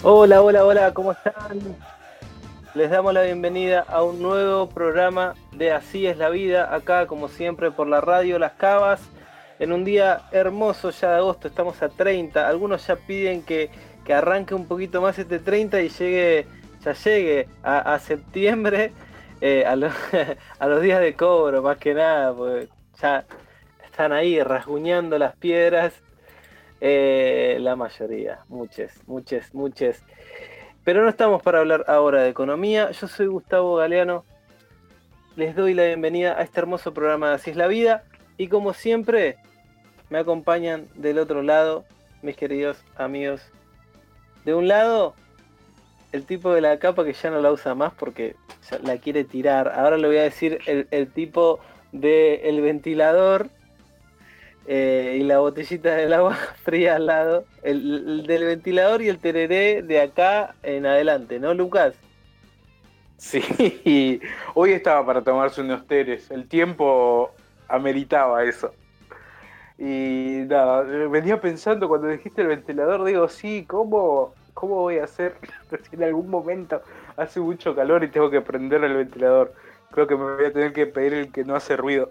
Hola, hola, hola, ¿cómo están? Les damos la bienvenida a un nuevo programa de Así es la vida, acá como siempre por la radio Las Cavas, en un día hermoso ya de agosto, estamos a 30, algunos ya piden que arranque un poquito más este 30 y llegue a septiembre, a los días de cobro más que nada, porque ya están ahí rasguñando las piedras, la mayoría, muchos. Pero no estamos para hablar ahora de economía. Yo soy Gustavo Galeano. Les doy la bienvenida a este hermoso programa de Así es la vida. Y como siempre, me acompañan del otro lado, mis queridos amigos. De un lado, el tipo de la capa que ya no la usa más porque ya la quiere tirar. Ahora le voy a decir el tipo del ventilador y la botellita del agua fría al lado. El del ventilador y el tereré de acá en adelante, ¿no, Lucas? Sí, hoy estaba para tomarse unos teres, el tiempo ameritaba eso. Y nada, venía pensando cuando dijiste el ventilador, digo, sí, ¿cómo voy a hacer si en algún momento hace mucho calor y tengo que prender el ventilador? Creo que me voy a tener que pedir el que no hace ruido.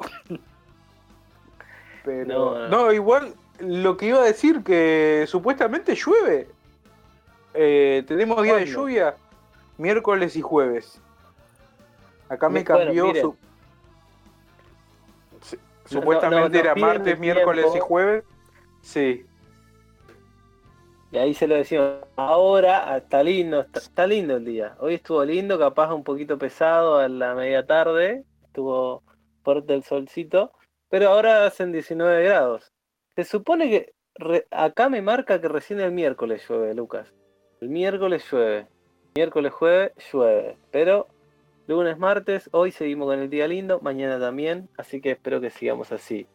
Pero, No, no, igual lo que iba a decir, que supuestamente llueve. Tenemos día de ¿cuándo? lluvia miércoles y jueves. Acá me Bueno, cambió miren, su... Supuestamente nos era piden martes, el miércoles y tiempo jueves. Sí. y ahí se lo decimos. Ahora está lindo el día. Hoy estuvo lindo, capaz un poquito pesado a la media tarde, estuvo fuerte el solcito, pero ahora hacen 19 grados. Se supone que acá me marca que recién el miércoles llueve, Lucas. El miércoles llueve, miércoles, jueves llueve, pero lunes, martes, hoy seguimos con el día lindo, mañana también, así que espero que sigamos así.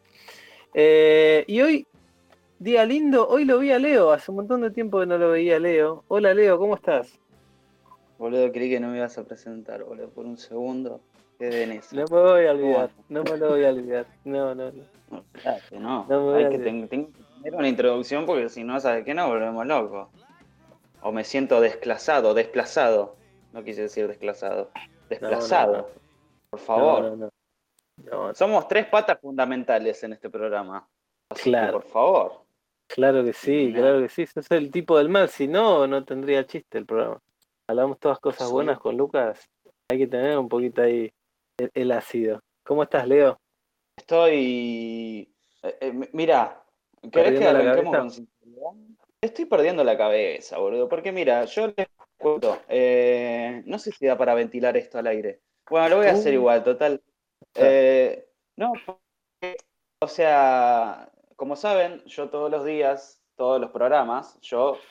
Y hoy, día lindo, hoy lo vi a Leo, hace un montón de tiempo que no lo veía a Leo. Hola Leo, ¿cómo estás? Boludo, creí que no me ibas a presentar, boludo, por un segundo. Quedé en esa. No me voy a ¿Cómo olvidar, andas? no me lo voy a olvidar. No, no, no, No, olvidate, no. no me voy Hay a que olvidar. tengo que tener una introducción porque si no, ¿sabes qué? No, volvemos locos. O me siento desplazado. No quise decir desplazado. No, no, no, Desplazado, por no, no, favor. no, no. Somos tres patas fundamentales en este programa. Así que, Claro, por favor. claro Nada, que sí, sos el tipo del mal, si no, no tendría chiste el programa. Hablamos todas cosas buenas absoluto. con Lucas, hay que tener un poquito ahí el ácido. ¿Cómo estás, Leo? Estoy. Mira, ¿querés que ¿Perdiendo la arranquemos cabeza? con sinceridad? Estoy perdiendo la cabeza, boludo. Porque mira, yo les cuento. No sé si da para ventilar esto al aire. Bueno, lo voy a hacer Uh, igual, total. está. No, o sea, como saben, yo todos los días, todos los programas, yo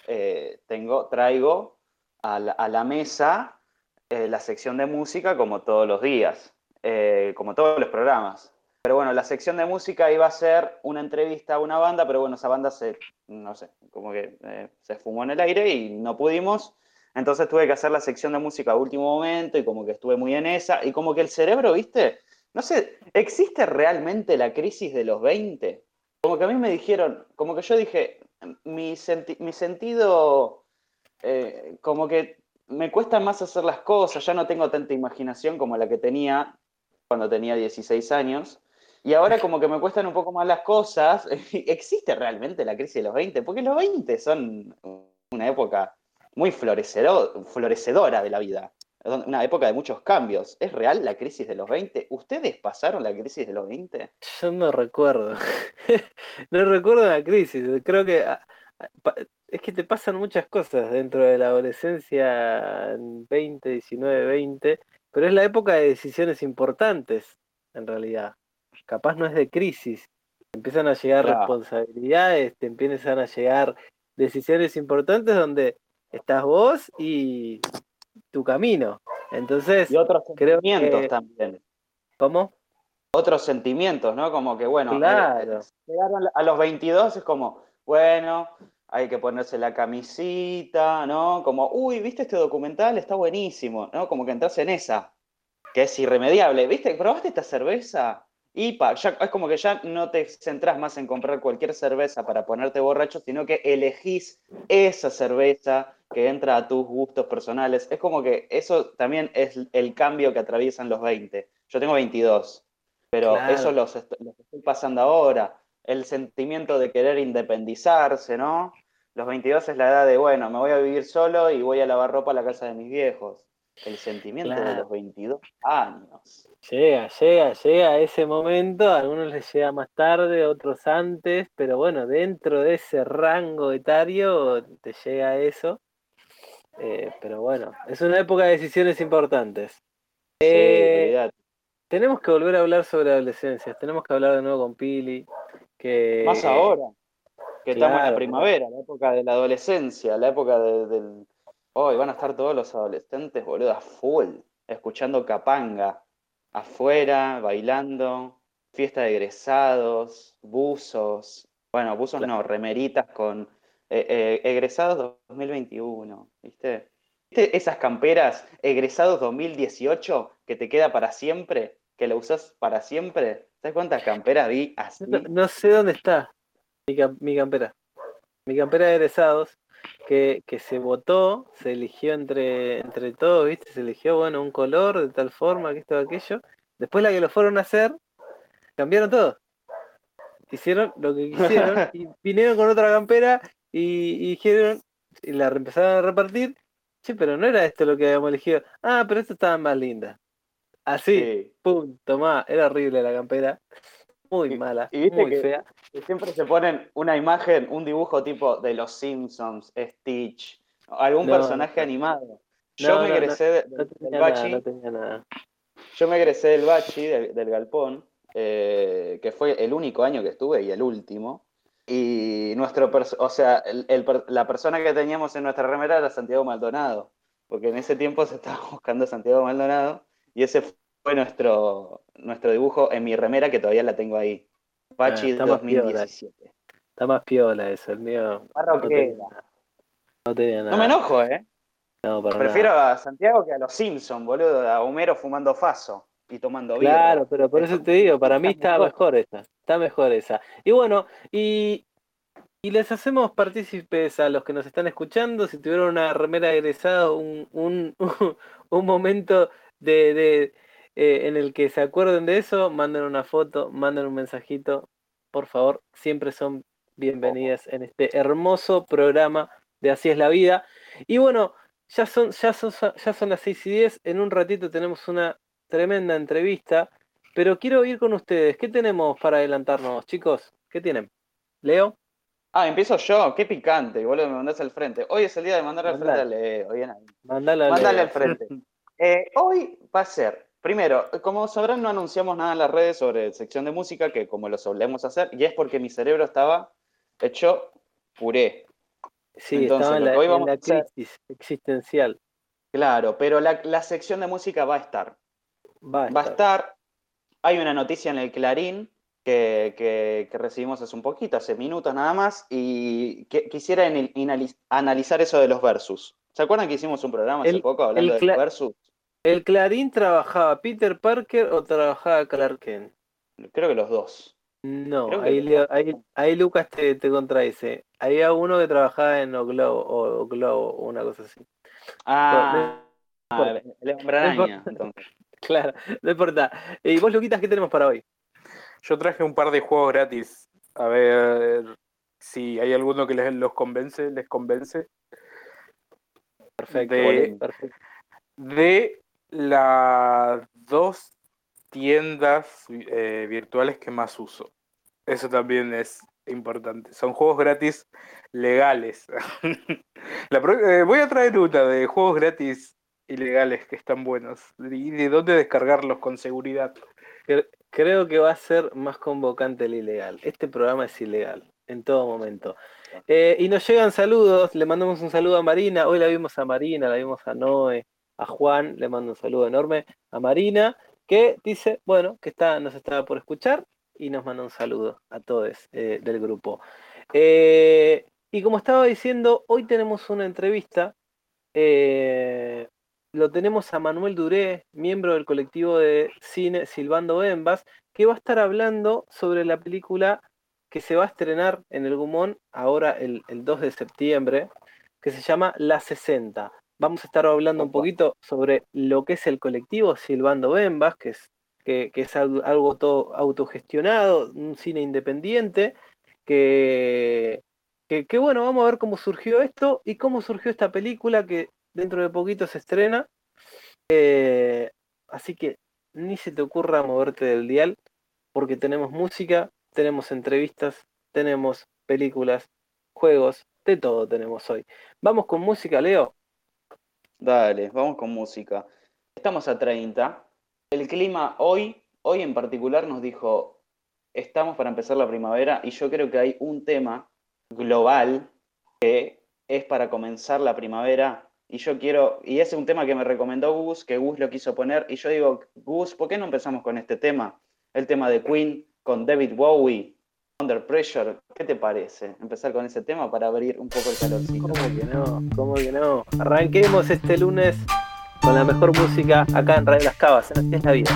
traigo a la mesa la sección de música como todos los días, como todos los programas. Pero bueno, la sección de música iba a ser una entrevista a una banda, pero bueno, esa banda no sé, como que se fumó en el aire y no pudimos. Entonces tuve que hacer la sección de música a último momento y como que estuve muy en esa. Y como que el cerebro, ¿viste? No sé, ¿existe realmente la crisis de los 20? Como que a mí me dijeron, como que yo dije, mi sentido, como que me cuesta más hacer las cosas, ya no tengo tanta imaginación como la que tenía cuando tenía 16 años, y ahora como que me cuestan un poco más las cosas. ¿Existe realmente la crisis de los 20? Porque los 20 son una época muy florecedora de la vida, una época de muchos cambios. ¿Es real la crisis de los 20? ¿Ustedes pasaron la crisis de los 20? Yo no recuerdo. No recuerdo la crisis. Creo que es que te pasan muchas cosas dentro de la adolescencia en 20, 19, 20, pero es la época de decisiones importantes, en realidad. Capaz no es de crisis. Empiezan a llegar Claro. responsabilidades, te empiezan a llegar decisiones importantes donde estás vos y tu camino. Y Entonces, otros creo sentimientos que... también. ¿Cómo? Otros sentimientos, ¿no? Como que, bueno, Claro. llegaron a los 22 es como, bueno, hay que ponerse la camisita, ¿no? Como, uy, ¿viste este documental? Está buenísimo, ¿no? Como que entras en esa, que es irremediable. ¿Viste? ¿Probaste esta cerveza? Ya, es como que ya no te centrás más en comprar cualquier cerveza para ponerte borracho, sino que elegís esa cerveza que entra a tus gustos personales. Es como que eso también es el cambio que atraviesan los 20. Yo tengo 22, pero eso Claro, los estoy pasando ahora. El sentimiento de querer independizarse, ¿no? Los 22 es la edad de, bueno, me voy a vivir solo y voy a lavar ropa a la casa de mis viejos. El sentimiento de claro. los 22 años. Llega ese momento, a algunos les llega más tarde, otros antes, pero bueno, dentro de ese rango etario te llega eso. Pero bueno, es una época de decisiones importantes. Sí, Eh, olvidate. Tenemos que volver a hablar sobre adolescencias, tenemos que hablar de nuevo con Pili, Más que ahora, que estamos en la claro, primavera, la época de la adolescencia, la época del... Hoy van a estar todos los adolescentes, boludo, a full, escuchando capanga, afuera, bailando, fiesta de egresados, buzos, bueno, buzos no, remeritas con egresados 2021, ¿viste? ¿Viste esas camperas egresados 2018 que te queda para siempre, que la usás para siempre? ¿Sabes cuántas camperas vi no, así? no sé dónde está mi campera. Mi campera de egresados, que se votó, se eligió entre todos, ¿viste? Se eligió, bueno, un color de tal forma, que esto, aquello. Después la que lo fueron a hacer, cambiaron todo. Hicieron lo que quisieron y vinieron con otra campera y dijeron, y la empezaron a repartir. Che, pero no era esto lo que habíamos elegido. Ah, pero esto estaba más linda. Así, Sí. pum, tomá, era horrible la campera. Muy mala, Y viste muy fea. que siempre se ponen una imagen, un dibujo tipo de los Simpsons, Stitch, algún No, no, personaje animado. Yo no, me no, no, egresé no del tenía nada, no Bachi, tenía nada. yo me egresé del Bachi, del Galpón, que fue el único año que estuve y el último. Y o sea, la persona que teníamos en nuestra remera era Santiago Maldonado, porque en ese tiempo se estaba buscando Santiago Maldonado y ese fue nuestro dibujo en mi remera que todavía la tengo ahí. Ah, Bachi está más piola. 2017. Está más piola eso, el mío no tenía Rockera. nada. No tenía No me nada. enojo, ¿eh? No, para Prefiero nada. a Santiago que a los Simpsons, boludo, a Homero fumando faso y tomando Claro, birra. pero por eso Está te digo, para mí está está mejor. mejor esa. Está mejor esa. Y bueno, y les hacemos partícipes a los que nos están escuchando, si tuvieron una remera egresada, un momento en el que se acuerden de eso, manden una foto, manden un mensajito, por favor, siempre son bienvenidas en este hermoso programa de Así es la vida. Y bueno, ya son las 6:10, en un ratito tenemos una tremenda entrevista, pero quiero ir con ustedes. ¿Qué tenemos para adelantarnos, chicos? ¿Qué tienen? ¿Leo? Ah, empiezo yo. Qué picante, boludo, me mandás al frente. Hoy es el día de mandar al frente a Mandala, Leo. Bien ahí. mandala a Mandale al Leo. frente. Hoy va a ser, primero, como sabrán, no anunciamos nada en las redes sobre sección de música, que como lo solemos hacer, y es porque mi cerebro estaba hecho puré. Sí, estaba Entonces, lo que hoy en vamos la a hacer, crisis existencial. claro, pero la sección de música va a estar. Va a Va a estar. estar, hay una noticia en el Clarín que recibimos hace un poquito, hace minutos nada más, y quisiera analizar eso de los versus. ¿Se acuerdan que hicimos un programa hace El, poco hablando el, de los Cla- versus? el Clarín trabajaba Peter Parker o trabajaba Clark Kent. Creo que los dos. No, Creo que los dos. ahí Lucas te contradice. Había uno que trabajaba en O Globo, o una cosa así. Bueno, no Ah, importa, el Hombre no Araña, importa. entonces. Claro, no importa. ¿Y vos, Luquitas, qué tenemos para hoy? Yo traje un par de juegos gratis. A ver si hay alguno que les convence. Perfecto, De, Polémico. perfecto. de las dos tiendas virtuales que más uso. Eso también es importante. Son juegos gratis legales. Voy a traer una de juegos gratis ilegales que están buenos. Y de dónde descargarlos con seguridad. Creo que va a ser más convocante el ilegal. Este programa es ilegal, en todo momento. Y nos llegan saludos, le mandamos un saludo a Marina. Hoy la vimos a Marina, la vimos a Noé, a Juan, le mando un saludo enorme a Marina, que dice, bueno, que nos estaba por escuchar y nos manda un saludo a todos del grupo. Y como estaba diciendo, hoy tenemos una entrevista. eh, lo tenemos a Manuel Duré, miembro del colectivo de cine Silbando Bembas, que va a estar hablando sobre la película que se va a estrenar en el Gumón ahora el 2 de septiembre. que se llama La 60. Vamos a estar hablando un poquito sobre lo que es el colectivo Silbando Bembas, que es algo todo autogestionado, un cine independiente, que bueno, vamos a ver cómo surgió esto y cómo surgió esta película que dentro de poquito se estrena. Así que ni se te ocurra moverte del dial, porque tenemos música, tenemos entrevistas, tenemos películas, juegos, de todo tenemos hoy. Vamos con música, Leo. Dale, vamos con música. Estamos a 30. El clima hoy en particular nos dijo, estamos para empezar la primavera y yo creo que hay un tema global que es para comenzar la primavera y yo quiero, y ese es un tema que me recomendó Gus, que Gus lo quiso poner y yo digo, Gus, ¿por qué no empezamos con este tema? El tema de Queen con David Bowie, Under Pressure. ¿Qué te parece? Empezar con ese tema para abrir un poco el calorcito. ¿Cómo que no? ¿Cómo que no? Arranquemos este lunes con la mejor música acá en Radio Las Cavas, en Así es la Vida.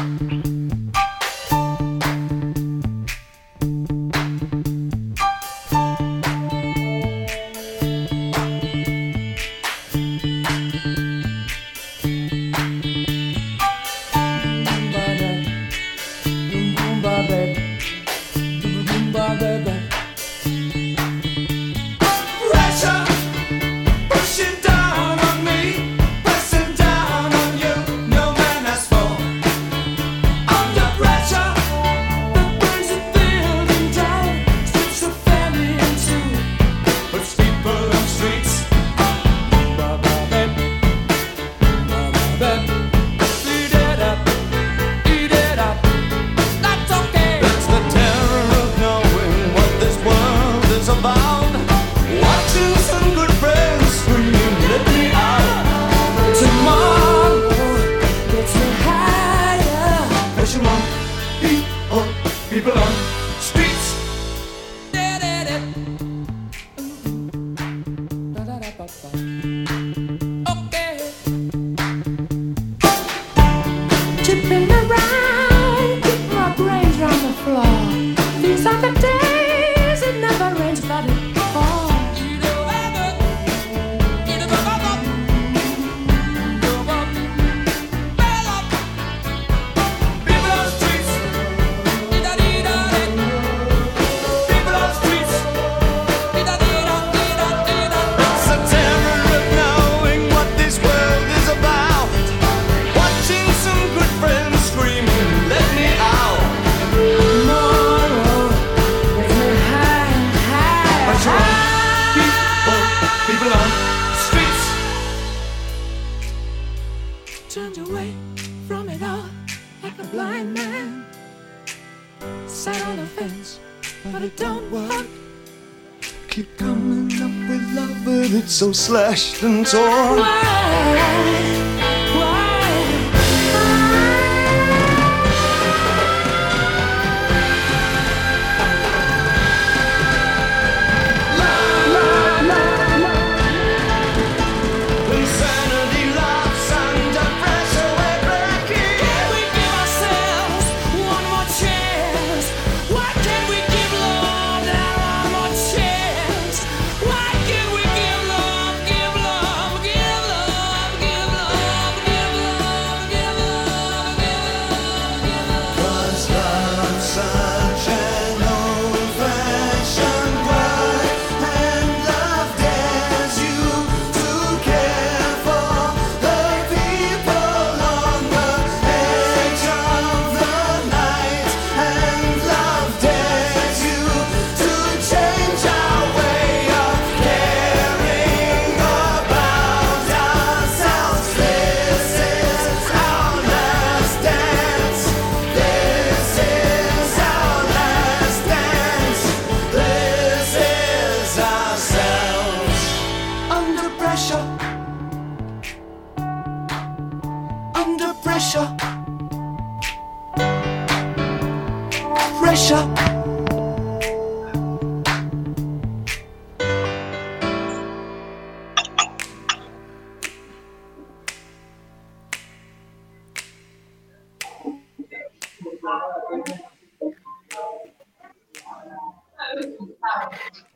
So slashed and torn.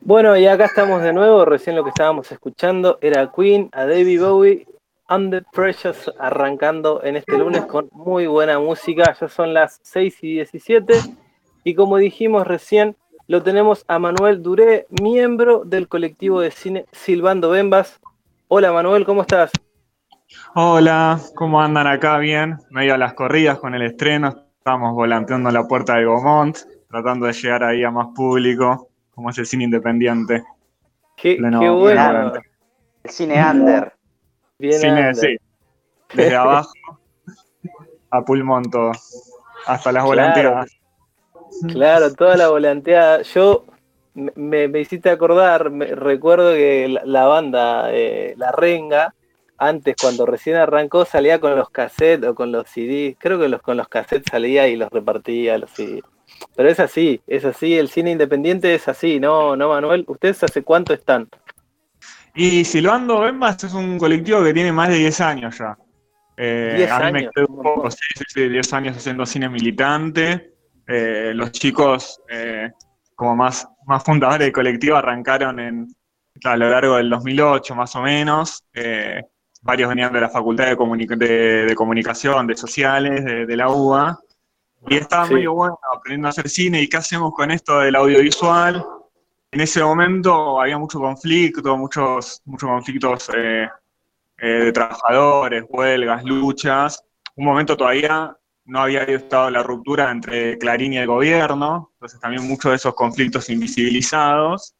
Bueno, y acá estamos de nuevo. Recién lo que estábamos escuchando era Queen, a David Bowie, Under Pressure, arrancando en este lunes con muy buena música. Ya son las 6:17 y como dijimos recién, lo tenemos a Manuel Duré, miembro del colectivo de cine Silbando Bembas. Hola Manuel, ¿cómo estás? Hola, ¿cómo andan acá? Bien, medio a las corridas con el estreno, estamos volanteando la puerta de Gaumont, tratando de llegar ahí a más público, como es el cine independiente, Qué pleno Bien, bueno, 20. el cine under. bien Cine, under. sí, desde abajo a pulmón todo, hasta las Claro, volanteadas. claro, toda la volanteada. Yo me hiciste acordar, recuerdo que la banda, La Renga, antes cuando recién arrancó salía con los cassettes o con los CDs, creo que con los cassettes salía y los repartía, los CDs. Pero es así, el cine independiente es así, ¿no, no Manuel? ¿Ustedes hace cuánto están? Y Silbando Bembas es un colectivo que tiene más de 10 años ya. 10 A mí me años, quedó un un poco, montón. sí, sí, sí, 10 años haciendo cine militante. Los chicos, como más fundadores del colectivo, arrancaron a lo largo del 2008, más o menos. Varios venían de la Facultad de Comunicación, de Sociales, de la UBA. Y estaba Sí, medio bueno aprendiendo a hacer cine. ¿Y qué hacemos con esto del audiovisual? En ese momento había mucho conflicto, muchos conflictos de trabajadores, huelgas, luchas. Un momento todavía no había estado la ruptura entre Clarín y el gobierno, entonces también muchos de esos conflictos invisibilizados.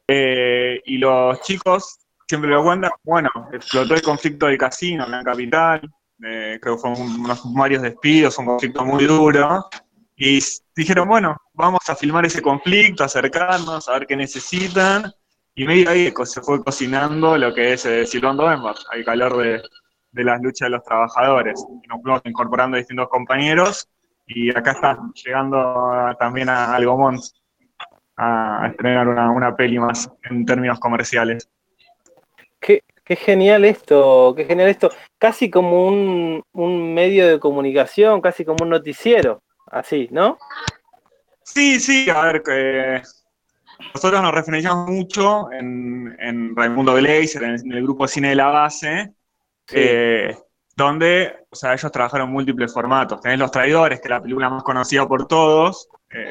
Y los chicos siempre lo cuentan, bueno, explotó el conflicto del casino en la capital, creo que fueron varios despidos, un conflicto muy duro, y dijeron, bueno, vamos a filmar ese conflicto, acercarnos, a ver qué necesitan, y medio ahí se fue cocinando lo que es Silbando Bembas, al calor de las luchas de los trabajadores. Y nos fuimos incorporando distintos compañeros, y acá está, llegando también a Algomont a estrenar una peli más en términos comerciales. qué genial esto, qué genial esto. Casi como un medio de comunicación, casi como un noticiero, así, ¿no? Sí, sí, a ver, que nosotros nos referenciamos mucho en Raimundo Gleiser, en el grupo Cine de la Base, Sí, eh, donde, o sea, ellos trabajaron múltiples formatos. Tenés Los Traidores, que es la película más conocida por todos,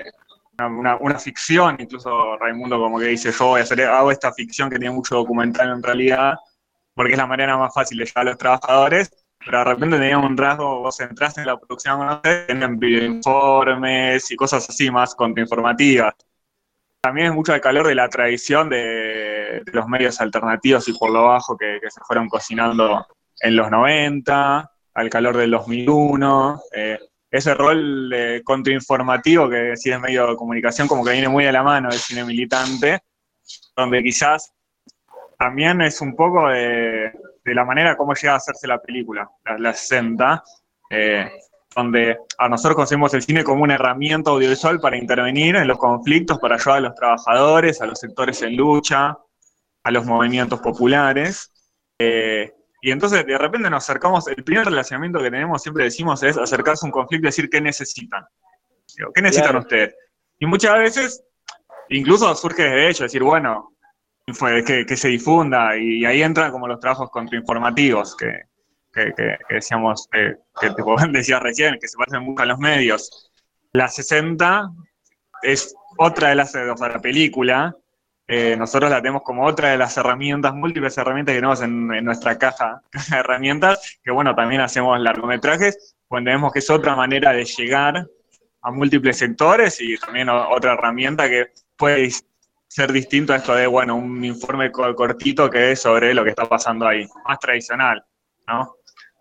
una ficción, incluso Raimundo como que dice, yo hago esta ficción que tiene mucho documental en realidad, porque es la manera más fácil de llegar a los trabajadores, pero de repente tenía un rasgo, vos entraste en la producción, no sé, tienen videoinformes y cosas así más contrainformativas. También es mucho el calor de la tradición de los medios alternativos y por lo bajo que se fueron cocinando en los 90, al calor del 2001. Ese rol contrainformativo que sí es medio de comunicación como que viene muy a la mano del cine militante, donde quizás también es un poco de la manera como llega a hacerse la película, la 60, eh, donde a nosotros conocemos el cine como una herramienta audiovisual para intervenir en los conflictos, para ayudar a los trabajadores, a los sectores en lucha, a los movimientos populares. Y entonces de repente nos acercamos, el primer relacionamiento que tenemos, siempre decimos, es acercarse a un conflicto y decir qué necesitan. Digo, ¿qué necesitan claro. ustedes? Y muchas veces, incluso surge desde ello, decir, bueno, que se difunda, y ahí entran como los trabajos contrainformativos que decíamos, que te decías recién, que se parecen mucho a los medios. La 60 es otra de las de la película. Nosotros la tenemos como otra de las herramientas, múltiples herramientas que tenemos en nuestra caja de herramientas, que bueno, también hacemos largometrajes, pues entendemos que es otra manera de llegar a múltiples sectores y también otra herramienta que puede ser distinto a esto de, bueno, un informe cortito que es sobre lo que está pasando ahí, más tradicional, ¿no?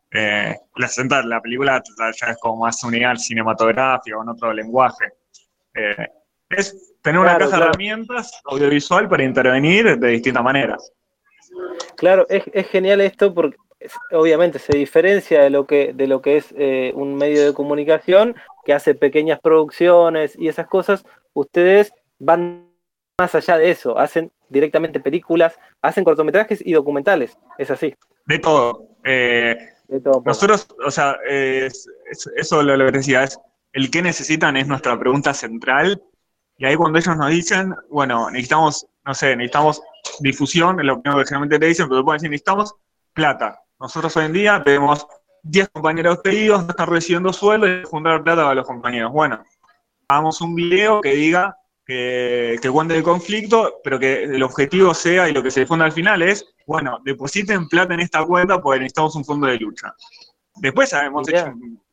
La película ya es como más unidad cinematográfica, con otro lenguaje. Eh, es tener una Claro, caja de claro. herramientas audiovisual para intervenir de distintas maneras. Claro, es genial esto porque obviamente se diferencia de lo que es un medio de comunicación que hace pequeñas producciones y esas cosas. Ustedes van más allá de eso, hacen directamente películas, hacen cortometrajes y documentales. Es así, De todo. de todo un poco. Nosotros, o sea, eso lo que decía, es el qué necesitan es nuestra pregunta central. Y ahí cuando ellos nos dicen, bueno, necesitamos, no sé, necesitamos difusión, es lo primero que generalmente te dicen, pero pueden decir, necesitamos plata. Nosotros hoy en día tenemos 10 compañeros despedidos, no están recibiendo sueldo y hay que juntar plata para los compañeros. Bueno, hagamos un video que diga que cuente el conflicto, pero que el objetivo sea, y lo que se difunda al final es, bueno, depositen plata en esta cuenta porque necesitamos un fondo de lucha. Después hemos hecho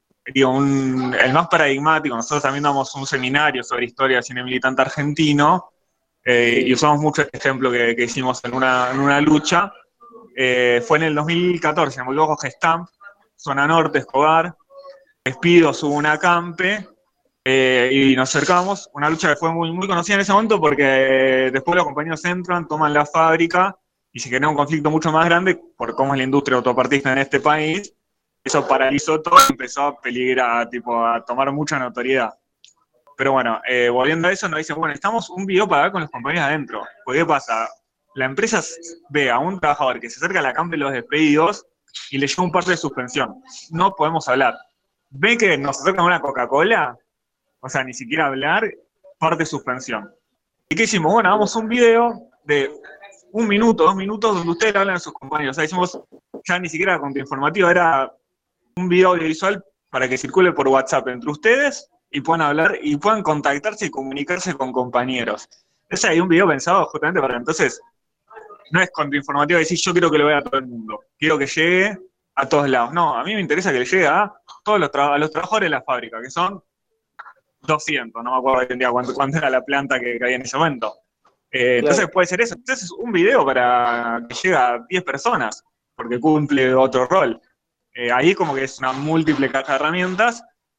el más paradigmático, nosotros también damos un seminario sobre historia del cine militante argentino, y usamos mucho este ejemplo que hicimos en una lucha. Fue en el 2014, en Moldojo Gestamp, zona norte, Escobar, Despidos, hubo un acampe, y nos acercamos, una lucha que fue muy, muy conocida en ese momento porque después los compañeros entran, toman la fábrica y se genera un conflicto mucho más grande por cómo es la industria autopartista en este país. Eso paralizó todo y empezó a peligrar, a tomar mucha notoriedad. Pero bueno, volviendo a eso, nos dicen, bueno, necesitamos un video para ver con los compañeros adentro. Porque ¿qué pasa? La empresa ve a un trabajador que se acerca a la campa de los despedidos y le lleva un parte de suspensión. No podemos hablar. Ve que nos acercan una Coca-Cola, o sea, ni siquiera hablar, parte de suspensión. ¿Y qué hicimos? Bueno, hagamos un video de 1 minuto, 2 minutos, donde ustedes hablan a sus compañeros. O sea, hicimos ya ni siquiera contrainformativo, era un video audiovisual para que circule por WhatsApp entre ustedes y puedan hablar y puedan contactarse y comunicarse con compañeros. Ese hay un video pensado justamente para entonces, no es contrainformativo decir yo quiero que lo vea todo el mundo, quiero que llegue a todos lados. No, a mí me interesa que le llegue a todos los trabajadores de la fábrica, que son 200, no me acuerdo hoy en día cuánto era la planta que había en ese momento. Entonces puede ser eso. Entonces un video para que llegue a 10 personas, porque cumple otro rol. Ahí como que es una múltiple caja de herramientas,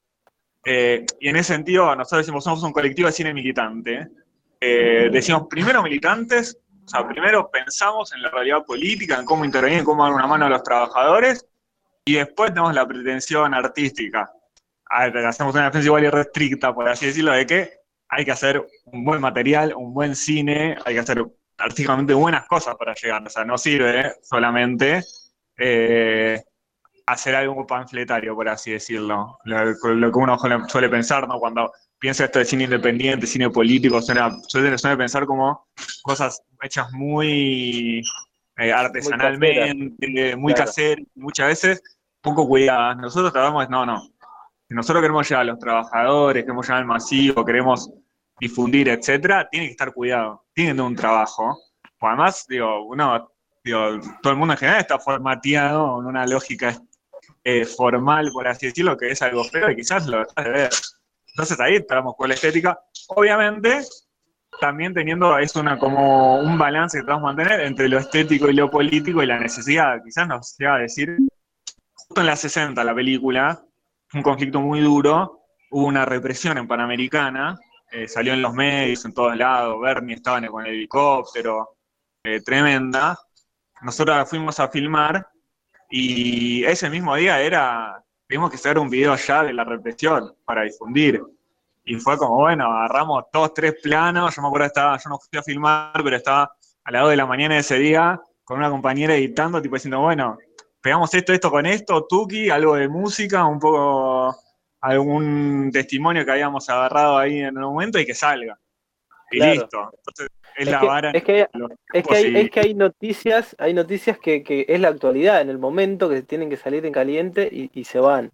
y en ese sentido nosotros decimos somos un colectivo de cine militante. Decimos primero militantes, o sea, primero pensamos en la realidad política, en cómo intervenir, en cómo dar una mano a los trabajadores, y después tenemos la pretensión artística. Hacemos una defensa igual y restricta, por así decirlo, de que hay que hacer un buen material, un buen cine, hay que hacer artísticamente buenas cosas para llegar. O sea, no sirve solamente hacer algo panfletario, por así decirlo. Lo que uno suele pensar, ¿no? Cuando piensa esto de cine independiente, cine político, suele pensar como cosas hechas muy artesanalmente, muy caseras, muchas veces poco cuidadas. Nosotros tratamos, no. Si nosotros queremos llegar a los trabajadores, queremos llegar al masivo, queremos difundir, etcétera, tiene que estar cuidado, tiene que tener un trabajo. Pues además, todo el mundo en general está formateado en una lógica formal, por así decirlo, que es algo feo y quizás lo dejas de ver. Entonces ahí entramos con la estética. Obviamente, también teniendo como un balance que tenemos que mantener entre lo estético y lo político y la necesidad. Quizás nos llega a decir, justo en la 60 la película, un conflicto muy duro, hubo una represión en Panamericana, salió en los medios, en todos lados, Bernie estaba con el helicóptero, tremenda. Nosotros fuimos a filmar y ese mismo día tuvimos que hacer un video ya de la represión para difundir. Y fue como, bueno, agarramos 2, 3 planos, yo me acuerdo yo no fui a filmar, pero estaba a las 2 de la mañana de ese día con una compañera editando, diciendo, bueno, pegamos esto con esto, tuki, algo de música, un poco algún testimonio que habíamos agarrado ahí en el momento y que salga. Y listo. Entonces, la vara. Es que hay noticias que es la actualidad, en el momento que tienen que salir en caliente y se van.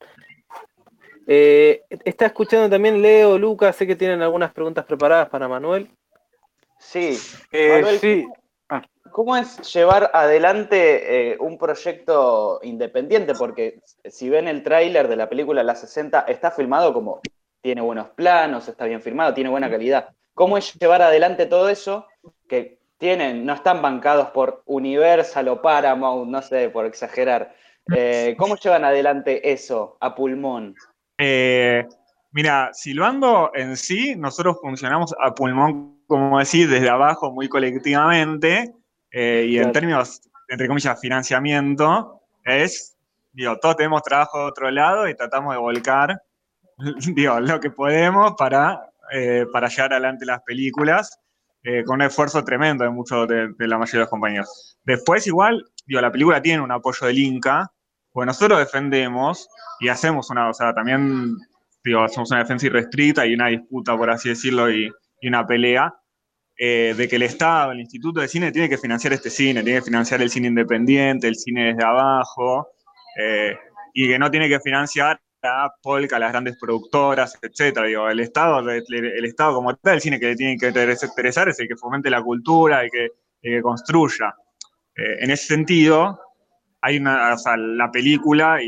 Está escuchando también Leo, Lucas, sé que tienen algunas preguntas preparadas para Manuel. Sí, Manuel, sí. ¿Cómo es llevar adelante un proyecto independiente? Porque si ven el tráiler de la película La 60, está filmado como tiene buenos planos, está bien filmado, tiene buena calidad. ¿Cómo es llevar adelante todo eso que no están bancados por Universal o Paramount, no sé, por exagerar? ¿Cómo llevan adelante eso a pulmón? Mira, silbando en sí, nosotros funcionamos a pulmón, como decir, desde abajo, muy colectivamente. Y en términos, entre comillas, financiamiento, todos tenemos trabajo de otro lado y tratamos de volcar, lo que podemos para llevar adelante las películas, con un esfuerzo tremendo de muchos de la mayoría de los compañeros. Después, igual, la película tiene un apoyo del Inca, pues nosotros defendemos y hacemos también, hacemos una defensa irrestricta y una disputa, por así decirlo, y y una pelea de que el Estado, el Instituto de Cine, tiene que financiar este cine, tiene que financiar el cine independiente, el cine desde abajo, y que no tiene que financiar a Polka, las grandes productoras, etcétera. Digo, el Estado como tal, el cine que le tiene que interesar es el que fomente la cultura, el que construya. En ese sentido, hay o sea, la película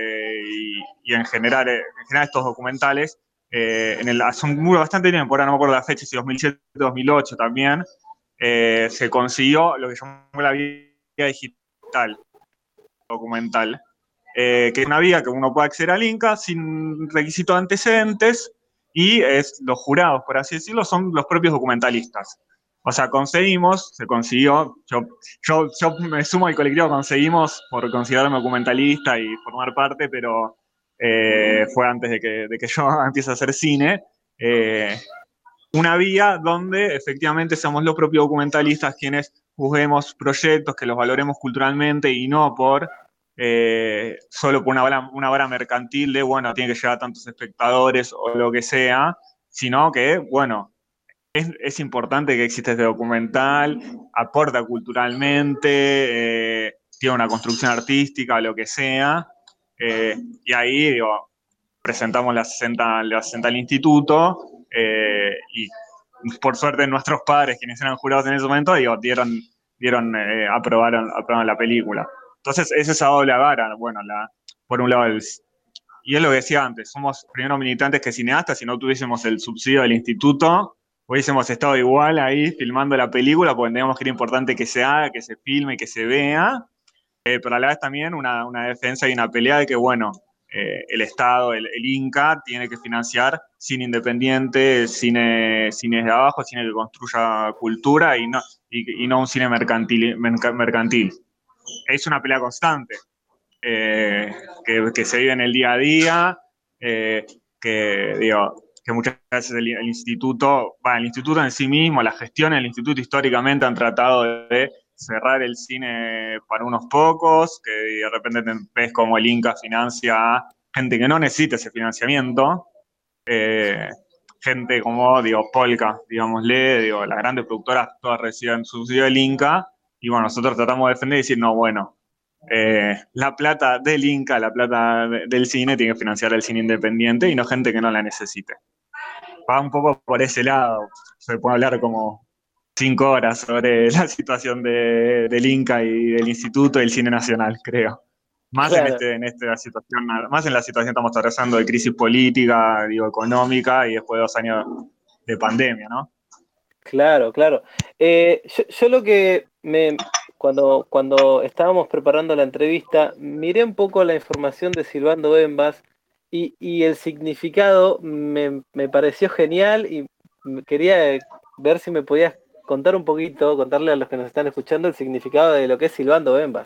y en general estos documentales son bastante tiempo, ahora no me acuerdo la fecha, si 2007, 2008 también, se consiguió lo que llamó la vía digital documental, que es una vía que uno puede acceder al Inca sin requisitos antecedentes y los jurados, por así decirlo, son los propios documentalistas. O sea, se consiguió, yo me sumo al colectivo, conseguimos por considerarme documentalista y formar parte, pero fue antes de que yo empiece a hacer cine, una vía donde efectivamente somos los propios documentalistas quienes juzguemos proyectos, que los valoremos culturalmente y no solo por una vara mercantil de, bueno, tiene que llegar a tantos espectadores o lo que sea, sino que, bueno, es importante que exista este documental, aporta culturalmente, tiene una construcción artística, lo que sea, y ahí, digo, presentamos las 60 al instituto, y por suerte nuestros padres, quienes eran jurados en ese momento, digo, aprobaron la película. Entonces es esa doble vara, bueno, por un lado y es lo que decía antes, somos primero militantes que cineastas, si no tuviésemos el subsidio del instituto, hubiésemos estado igual ahí filmando la película, porque entendíamos que era importante que se haga, que se filme, que se vea, pero a la vez también una defensa y una pelea de que, bueno, el Estado, el Inca, tiene que financiar cine independiente, cines de abajo, cine que construya cultura y no un cine mercantil. Es una pelea constante, que se vive en el día a día, que muchas veces el instituto en sí mismo, la gestión del instituto históricamente han tratado de cerrar el cine para unos pocos, que de repente ves como el Inca financia a gente que no necesita ese financiamiento, gente como, Polka, digámosle, las grandes productoras todas reciben subsidio del Inca, y bueno, nosotros tratamos de defender y decir, no, bueno, la plata del Inca, la plata del cine tiene que financiar el cine independiente y no gente que no la necesite. Va un poco por ese lado, se puede hablar como 5 horas sobre la situación del Inca y del Instituto y del Cine Nacional, creo. Más claro. en esta situación, más en la situación que estamos atravesando de crisis política, económica, y después de 2 años de pandemia, ¿no? Claro. Yo lo que cuando estábamos preparando la entrevista, miré un poco la información de Silvando Bembas y el significado me pareció genial y quería ver si me podías contar un poquito, contarle a los que nos están escuchando el significado de lo que es Silvando Bembas.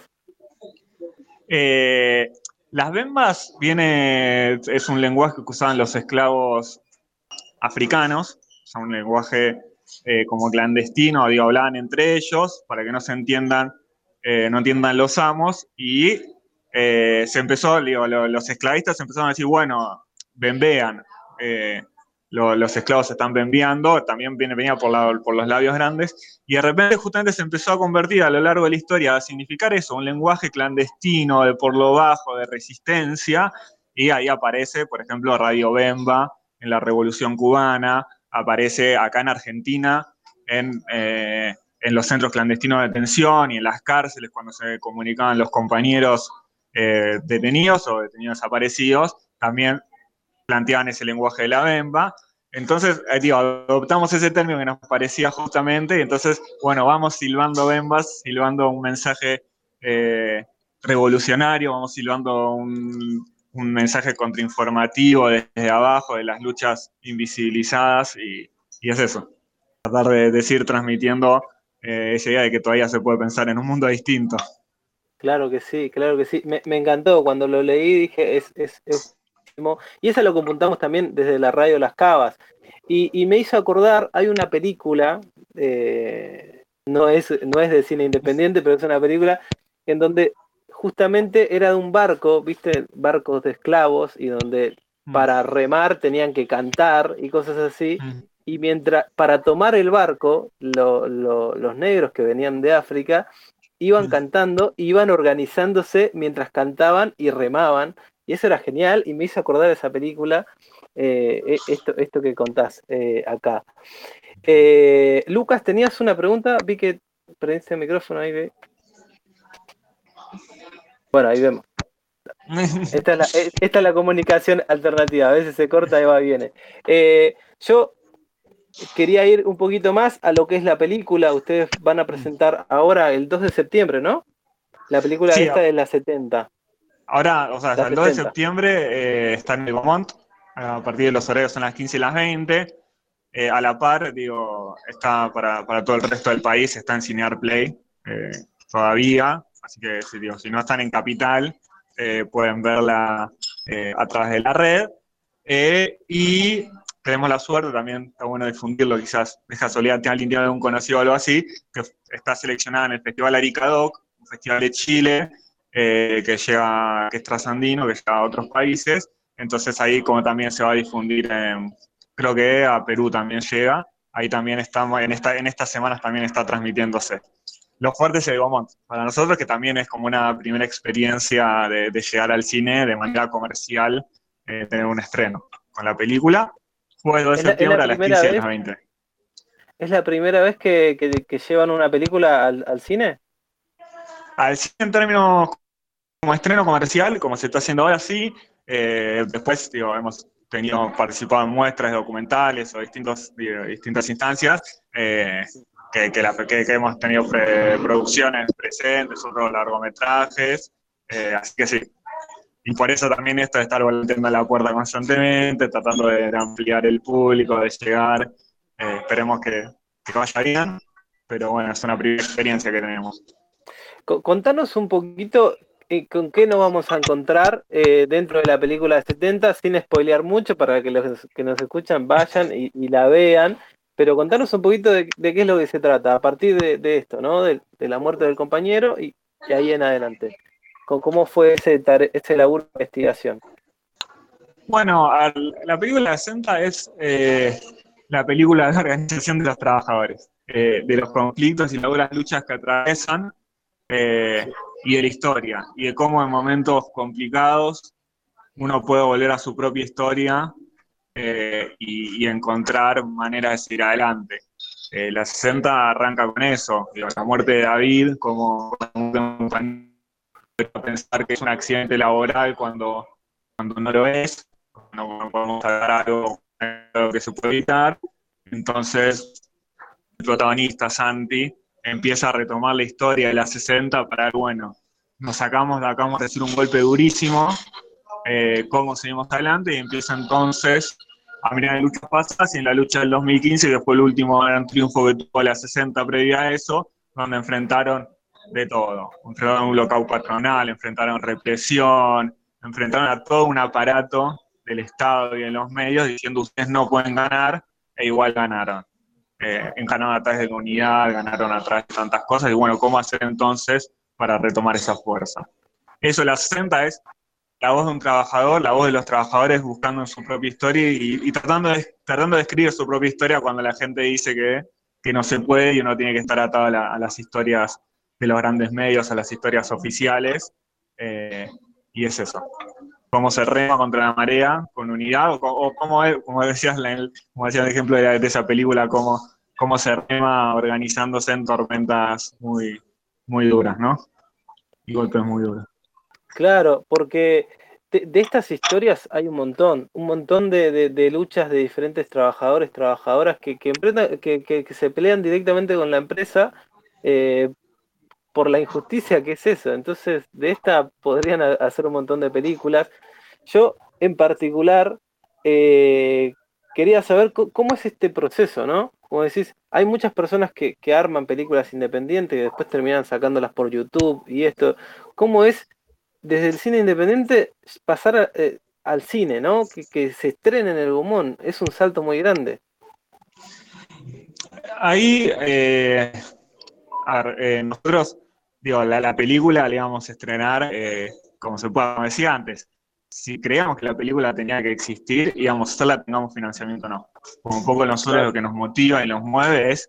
Las bembas es un lenguaje que usaban los esclavos africanos, o sea, un lenguaje como clandestino, hablaban entre ellos para que no se entiendan, no entiendan los amos, y se empezó, los esclavistas empezaron a decir, bueno, bembean, los esclavos se están bembeando, también venía por los labios grandes, y de repente justamente se empezó a convertir a lo largo de la historia a significar eso, un lenguaje clandestino, de por lo bajo, de resistencia, y ahí aparece, por ejemplo, Radio Bemba en la Revolución Cubana, aparece acá en Argentina en los centros clandestinos de detención y en las cárceles cuando se comunicaban los compañeros detenidos o detenidos desaparecidos, también planteaban ese lenguaje de la bemba. Entonces, adoptamos ese término que nos parecía justamente, y entonces, bueno, vamos silbando bembas, silbando un mensaje revolucionario, vamos silbando un mensaje contrainformativo desde abajo, de las luchas invisibilizadas, y es eso. Tratar de seguir transmitiendo esa idea de que todavía se puede pensar en un mundo distinto. Claro que sí. Me encantó. Cuando lo leí dije, es y eso lo apuntamos también desde la radio Las Cavas. Y me hizo acordar, hay una película, no es de cine independiente, pero es una película en donde justamente era de un barco, ¿viste? Barcos de esclavos, y donde para remar tenían que cantar y cosas así. y mientras, para tomar el barco, los negros que venían de África iban cantando, iban organizándose mientras cantaban y remaban, y eso era genial, y me hizo acordar esa película, esto que contás acá. Lucas, tenías una pregunta, vi que prendiste el micrófono ahí. Bueno, ahí vemos. Esta es la comunicación alternativa, a veces se corta y va y viene. Yo quería ir un poquito más a lo que es la película. Ustedes van a presentar ahora el 2 de septiembre, ¿no? La película Sí, esta es la 70. ahora, o sea, La hasta el 2 de 70. septiembre está en el Beaumont, a partir de los horarios son las 15 y las 20. A la par, digo, está para todo el resto del país, está en Cinear Play todavía, así que digo, si no están en Capital, pueden verla a través de la red. Y tenemos la suerte, también está bueno difundirlo, quizás de casualidad alguien tiene algún conocido o algo así, que está seleccionada en el Festival Arica Doc, un festival de Chile, que es trasandino, que llega a otros países. Entonces ahí como también se va a difundir, creo que a Perú también llega, ahí también estamos, en estas semanas también está transmitiéndose. Lo fuerte es el Beaumont, para nosotros que también es como una primera experiencia de llegar al cine de manera comercial, tener un estreno con la película. Fue el 2 de Es la septiembre a las primera 15 y a vez, las 20. ¿es la primera vez que llevan una película al cine? Al cine en términos como estreno comercial, como se está haciendo ahora, sí. Después, digo, hemos participado en muestras de documentales o distintas instancias, que hemos tenido producciones presentes, otros largometrajes, así que sí. Y por eso también esto de estar volteando la puerta constantemente, tratando de ampliar el público, de llegar, esperemos que vaya bien, pero bueno, es una primera experiencia que tenemos. Contanos un poquito con qué nos vamos a encontrar dentro de la película de 70, sin spoilear mucho, para que los que nos escuchan vayan y la vean, pero contanos un poquito de qué es lo que se trata, a partir de esto, ¿no? De la muerte del compañero y ahí en adelante. ¿Cómo fue ese laburo de investigación? Bueno, la película de Senta es la película de la organización de los trabajadores, de los conflictos y luego las luchas que atravesan, y de la historia, y de cómo en momentos complicados uno puede volver a su propia historia y encontrar maneras de seguir adelante. La 60 arranca con eso, digo, la muerte de David, como pensar que es un accidente laboral cuando no lo es, no podemos sacar algo que se puede evitar. Entonces, el protagonista, Santi, empieza a retomar la historia de la 60 para, bueno, nos acabamos de decir un golpe durísimo, cómo seguimos adelante, y empieza entonces a mirar en luchas pasadas y en la lucha del 2015, que fue el último gran triunfo que tuvo la 60 previa a eso, donde enfrentaron de todo. Enfrentaron un lockout patronal, enfrentaron represión, enfrentaron a todo un aparato del Estado y en los medios diciendo ustedes no pueden ganar, e igual ganaron. Ganaron a través de la unidad, ganaron a través de tantas cosas, y bueno, ¿cómo hacer entonces para retomar esa fuerza? Eso, la 60 es la voz de un trabajador, la voz de los trabajadores buscando su propia historia y tratando de escribir su propia historia cuando la gente dice que no se puede y uno tiene que estar atado a las historias de los grandes medios, a las historias oficiales, y es eso. Cómo se rema contra la marea con unidad, o como decías en el ejemplo de esa película, cómo se rema organizándose en tormentas muy, muy duras, ¿no? Y golpes muy duros. Claro, porque de estas historias hay un montón de luchas de diferentes trabajadores, trabajadoras que se pelean directamente con la empresa por la injusticia que es eso. Entonces, de esta podrían hacer un montón de películas. Yo, en particular, quería saber cómo es este proceso, ¿no? Como decís, hay muchas personas que arman películas independientes y después terminan sacándolas por YouTube y esto. ¿Cómo es desde el cine independiente pasar al cine, ¿no? Que se estrene en el Beaumont? Es un salto muy grande. Ahí, nosotros, digo, la película la íbamos a estrenar, como decía antes, si creíamos que la película tenía que existir, íbamos a hacerla, tengamos financiamiento o no. Como un poco nosotros lo que nos motiva y nos mueve es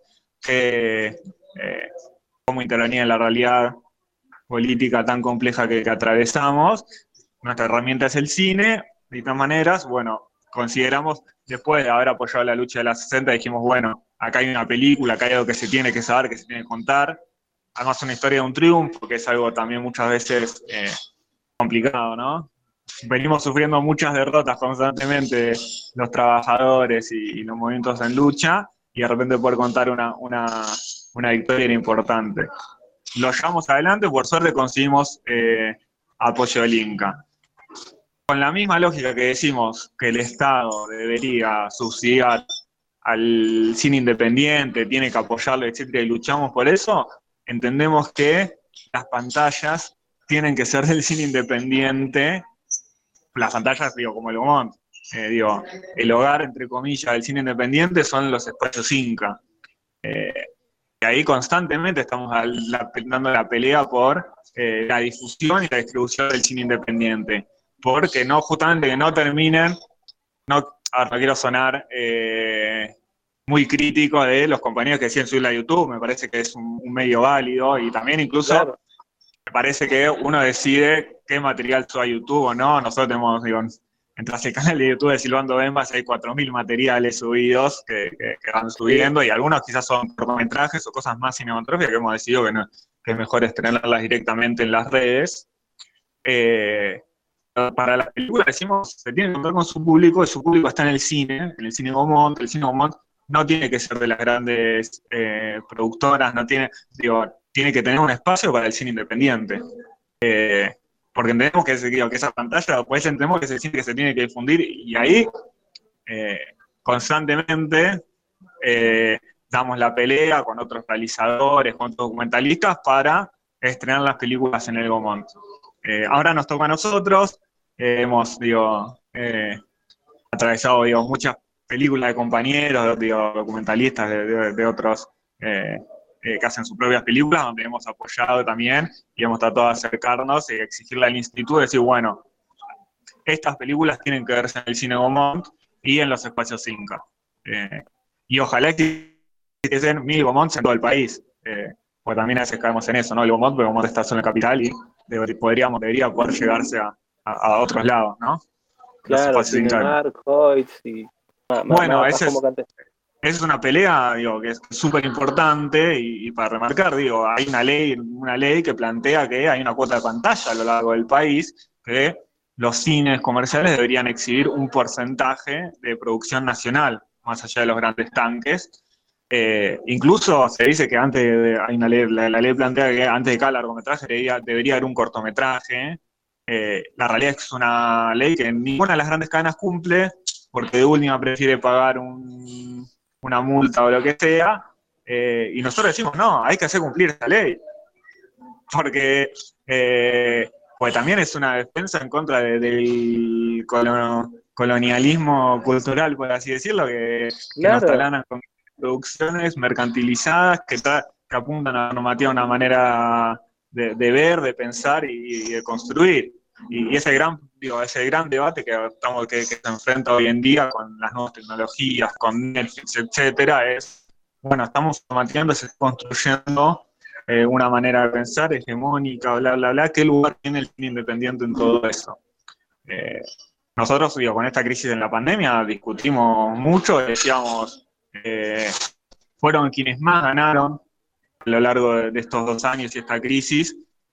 cómo intervenir en la realidad política tan compleja que atravesamos. Nuestra herramienta es el cine. De todas maneras, bueno, consideramos, después de haber apoyado la lucha de las 60, dijimos, bueno, acá hay una película, acá hay algo que se tiene que saber, que se tiene que contar. Además, una historia de un triunfo, que es algo también muchas veces complicado, ¿no? Venimos sufriendo muchas derrotas constantemente los trabajadores y los movimientos en lucha, y de repente poder contar una victoria era importante. Lo llevamos adelante, por suerte conseguimos apoyo del Inca. Con la misma lógica que decimos que el Estado debería subsidiar al cine independiente, tiene que apoyarlo, etcétera, y luchamos por eso, entendemos que las pantallas tienen que ser del cine independiente, las pantallas, digo, como el Gaumont, digo, el hogar, entre comillas, del cine independiente son los espacios Inca. Y ahí constantemente estamos dando la pelea por la difusión y la distribución del cine independiente. Porque no, justamente que no terminen, no quiero sonar muy crítico de los compañeros que deciden subirla a YouTube, me parece que es un medio válido, y también incluso claro, me parece que uno decide qué material sube a YouTube o no. Nosotros tenemos, digo, entras al canal de YouTube de Silvando Bembas, hay 4.000 materiales subidos que van subiendo, y algunos quizás son cortometrajes o cosas más cinematográficas que hemos decidido que es mejor estrenarlas directamente en las redes. Para la película decimos, se tiene que encontrar con su público, y su público está en el cine Gaumont. El cine Gaumont no tiene que ser de las grandes productoras, no tiene, digo, tiene que tener un espacio para el cine independiente. Porque entendemos que esa pantalla, pues entendemos que es el cine que se tiene que difundir, y ahí constantemente damos la pelea con otros realizadores, con otros documentalistas para estrenar las películas en el Gaumont. Ahora nos toca a nosotros, hemos atravesado muchas películas de compañeros, documentalistas de otros que hacen sus propias películas, donde hemos apoyado también y hemos tratado de acercarnos y exigirle al instituto, decir, bueno, estas películas tienen que verse en el cine Gaumont y en los espacios Inca. Y ojalá existiesen 1.000 Gaumonts en todo el país, porque también a veces caemos en eso, ¿no? El Gaumont, pero Gaumont está solo en la capital y debería poder llegarse a otros lados, ¿no? Claro, Cinemark, Hoyts y... Bueno, esa es una pelea, que es súper importante, y para remarcar, hay una ley que plantea que hay una cuota de pantalla a lo largo del país, que los cines comerciales deberían exhibir un porcentaje de producción nacional, más allá de los grandes tanques. Incluso se dice que hay una ley, la ley plantea que antes de cada largometraje debería haber un cortometraje. La realidad es que es una ley que ninguna de las grandes cadenas cumple, porque de última prefiere pagar una multa o lo que sea, y nosotros decimos, no, hay que hacer cumplir esta ley, porque pues también es una defensa en contra del colonialismo cultural, por así decirlo, que nos talanan con producciones mercantilizadas que apuntan a la normativa de una manera de ver, de pensar y de construir. Y ese gran debate que se enfrenta hoy en día con las nuevas tecnologías, con Netflix, etcétera, es, bueno, estamos normativando, se está construyendo una manera de pensar hegemónica, bla, bla, bla. ¿Qué lugar tiene el cine independiente en todo eso? Nosotros, con esta crisis en la pandemia, discutimos mucho, decíamos, fueron quienes más ganaron a lo largo de estos 2 años y esta crisis,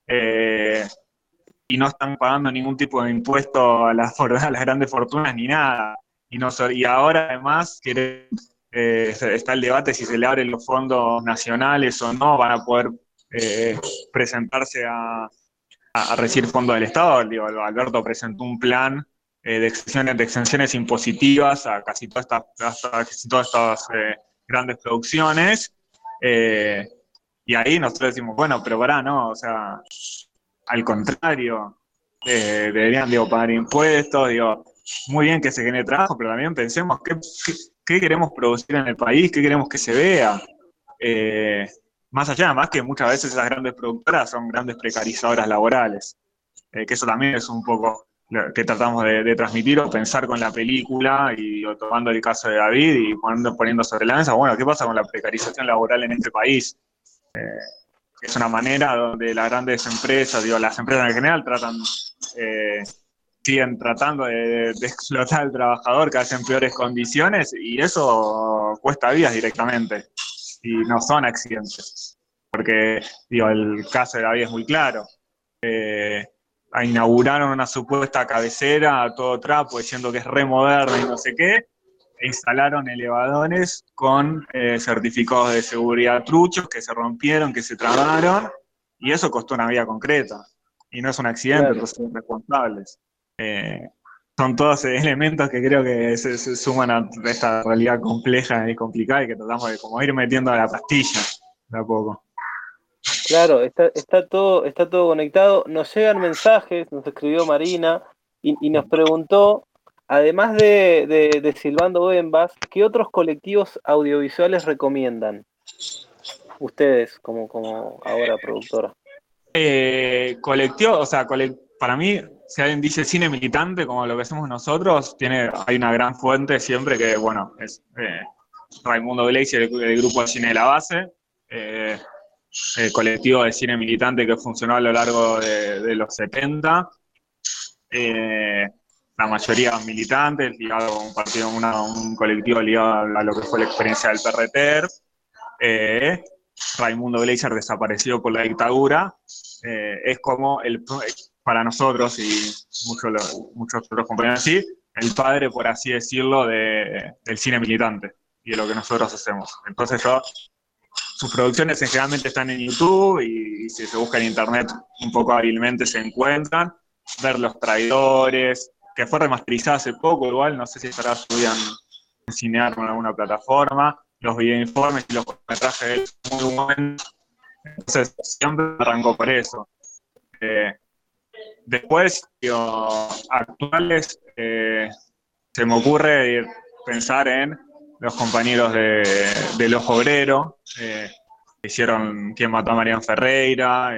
y no están pagando ningún tipo de impuesto a las grandes fortunas ni nada. Y ahora además está el debate si se le abren los fondos nacionales o no, van a poder presentarse a recibir fondos del Estado. Alberto presentó un plan de exenciones impositivas a casi todas estas grandes producciones, y ahí nosotros decimos, bueno, pero pará, no, o sea, al contrario, deberían pagar impuestos, muy bien que se genere trabajo, pero también pensemos qué queremos producir en el país, qué queremos que se vea. Más allá, además que muchas veces esas grandes productoras son grandes precarizadoras laborales, que eso también es un poco que tratamos de transmitir o pensar con la película o tomando el caso de David y poniendo sobre la mesa, bueno, ¿qué pasa con la precarización laboral en este país? Es una manera donde las grandes empresas, las empresas en general siguen tratando de explotar al trabajador, que hacen peores condiciones, y eso cuesta vidas directamente, y no son accidentes. Porque, el caso de David es muy claro. Inauguraron una supuesta cabecera a todo trapo, diciendo que es re moderna y no sé qué, e instalaron elevadores con certificados de seguridad truchos que se rompieron, que se trabaron, y eso costó una vida concreta. Y no es un accidente, Claro. entonces son responsables. Son todos elementos que creo que se suman a esta realidad compleja y complicada y que tratamos de como ir metiendo a la pastilla de a poco. Claro, está todo conectado. Nos llegan mensajes, nos escribió Marina y nos preguntó, además de Silbando Bembas, ¿qué otros colectivos audiovisuales recomiendan ustedes como ahora productora? Colectivo, para mí, si alguien dice cine militante, como lo que hacemos nosotros, hay una gran fuente siempre que, bueno, es Raimundo Gleiser, el grupo de cine de la base, el colectivo de cine militante que funcionó a lo largo de los 70, la mayoría militantes, ligado a un partido, un colectivo ligado a lo que fue la experiencia del PRTER. Raimundo Gleiser desapareció por la dictadura, es como para nosotros y muchos otros compañeros así, el padre, por así decirlo, del cine militante y de lo que nosotros hacemos. Entonces sus producciones generalmente están en YouTube y si se busca en internet un poco hábilmente se encuentran. Ver Los Traidores, que fue remasterizada hace poco igual, no sé si estará subida en Cinear o en alguna plataforma. Los videoinformes y los cortometrajes de él son muy buenos. Entonces siempre arrancó por eso. Después, actuales, se me ocurre pensar en los compañeros del Ojo Obrero, que hicieron Quién mató a Marián Ferreira,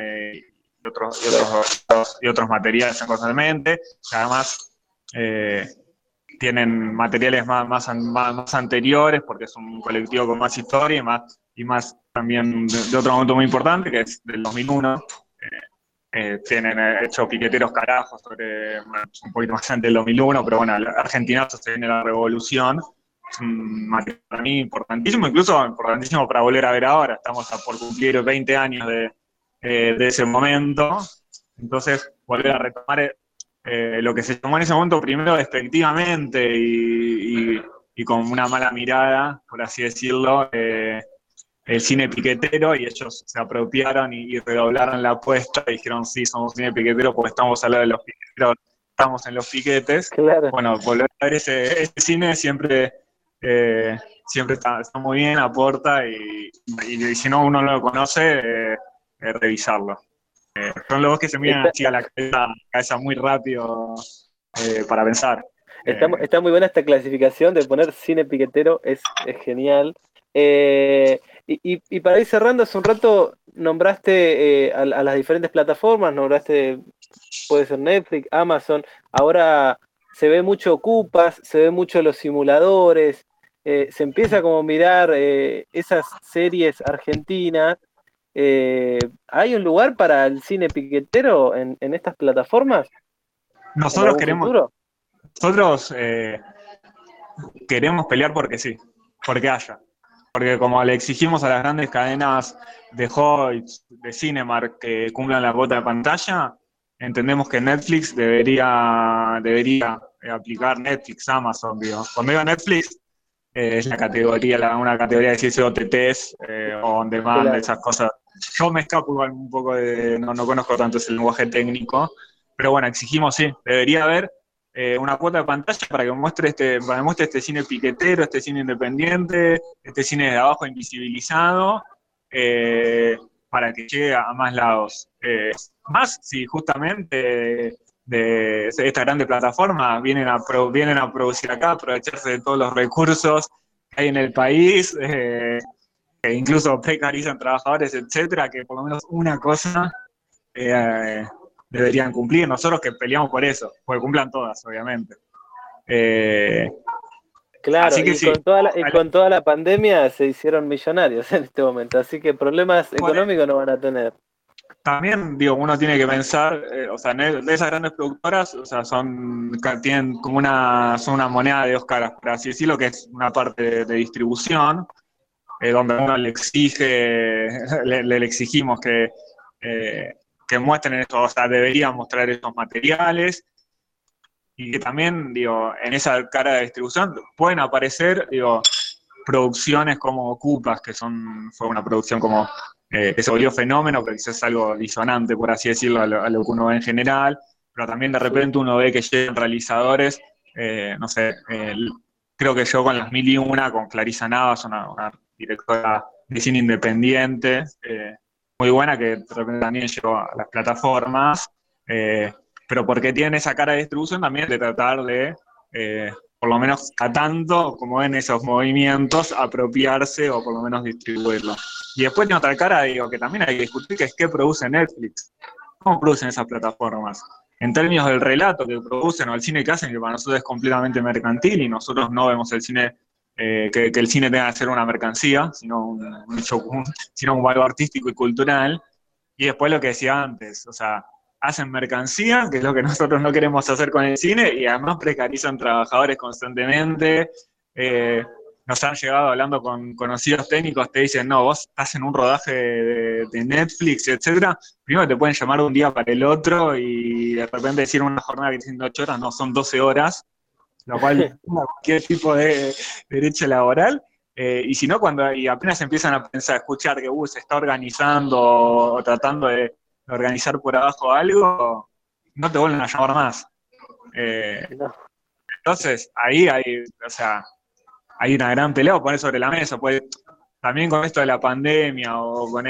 y otros materiales constantemente, que además tienen materiales más anteriores, porque es un colectivo con más historia y más también de otro momento muy importante, que es del 2001. Tienen hecho Piqueteros Carajos un poquito más antes del 2001, pero bueno, Argentina se viene la revolución. Es un material para mí importantísimo, incluso importantísimo para volver a ver ahora. Estamos por cumplir 20 años de ese momento. Entonces, volver a retomar lo que se tomó en ese momento primero despectivamente y con una mala mirada, por así decirlo, el cine piquetero, y ellos se apropiaron y redoblaron la apuesta y dijeron, sí, somos cine piquetero porque estamos al lado de los piqueteros, estamos en los piquetes. Claro. Bueno, volver a ver ese cine siempre está muy bien, aporta, y si no uno lo conoce, revisarlo. Son los dos que se miran así a la cabeza muy rápido para pensar. Está muy buena esta clasificación de poner cine piquetero, es genial. Y para ir cerrando, hace un rato nombraste a las diferentes plataformas, puede ser Netflix, Amazon, ahora se ve mucho Ocupas, se ve mucho los simuladores, se empieza como a mirar esas series argentinas. ¿Hay un lugar para el cine piquetero en estas plataformas? Nosotros queremos pelear porque sí, porque haya. Porque como le exigimos a las grandes cadenas de Hoyts, de Cinemark, que cumplan la cuota de pantalla, entendemos que Netflix debería aplicar Netflix, Amazon, digo. Cuando digo Netflix, es una categoría de decirse OTTs, o on demand, claro. Esas cosas. Yo me escapo igual un poco no conozco tanto ese lenguaje técnico, pero bueno, exigimos, sí, debería haber una cuota de pantalla para que muestre este cine piquetero, este cine independiente, este cine de abajo invisibilizado, para que llegue a más lados. Más si justamente de esta grande plataforma vienen a producir acá, aprovecharse de todos los recursos que hay en el país, que incluso precarizan trabajadores, etcétera, que por lo menos una cosa deberían cumplir. Nosotros que peleamos por eso, porque cumplan todas, obviamente. Claro, Así que y sí, con toda la pandemia se hicieron millonarios en este momento, así que problemas económicos no van a tener. también, digo, uno tiene que pensar, o sea, de esas grandes productoras, o sea, tienen como son una moneda de dos caras, por así decirlo, que es una parte de distribución, donde uno le exige, le exigimos que muestren esto, o sea, deberían mostrar estos materiales, y que también, digo, en esa cara de distribución pueden aparecer, digo, producciones como Ocupas, fue una producción como que se volvió fenómeno, pero quizás es algo disonante, por así decirlo, a lo que uno ve en general, pero también de repente uno ve que llegan realizadores, no sé, creo que yo con Las Mil y Una, con Clarisa Navas, una directora de cine independiente, muy buena, que de repente también llegó a las plataformas, pero porque tienen esa cara de distribución también de tratar de por lo menos a tanto como en esos movimientos, apropiarse o por lo menos distribuirlo. Y después tiene otra cara, digo, que también hay que discutir, que es qué produce Netflix, cómo producen esas plataformas. En términos del relato que producen o el cine que hacen, que para nosotros es completamente mercantil y nosotros no vemos el cine, que el cine tenga que ser una mercancía, sino sino un valor artístico y cultural. Y después lo que decía antes, o sea, hacen mercancía, que es lo que nosotros no queremos hacer con el cine, y además precarizan trabajadores constantemente. Nos han llegado hablando con conocidos técnicos, te dicen, no, vos estás en un rodaje de Netflix, etcétera. Primero te pueden llamar un día para el otro y de repente decir una jornada que tiene 8 horas, no, son 12 horas, lo cual cualquier tipo de derecho laboral. Y si no, y apenas empiezan a pensar, a escuchar que se está organizando o tratando de organizar por abajo algo, no te vuelven a llamar más. No. Entonces, o sea, hay una gran pelea a poner sobre la mesa. Pues, también con esto de la pandemia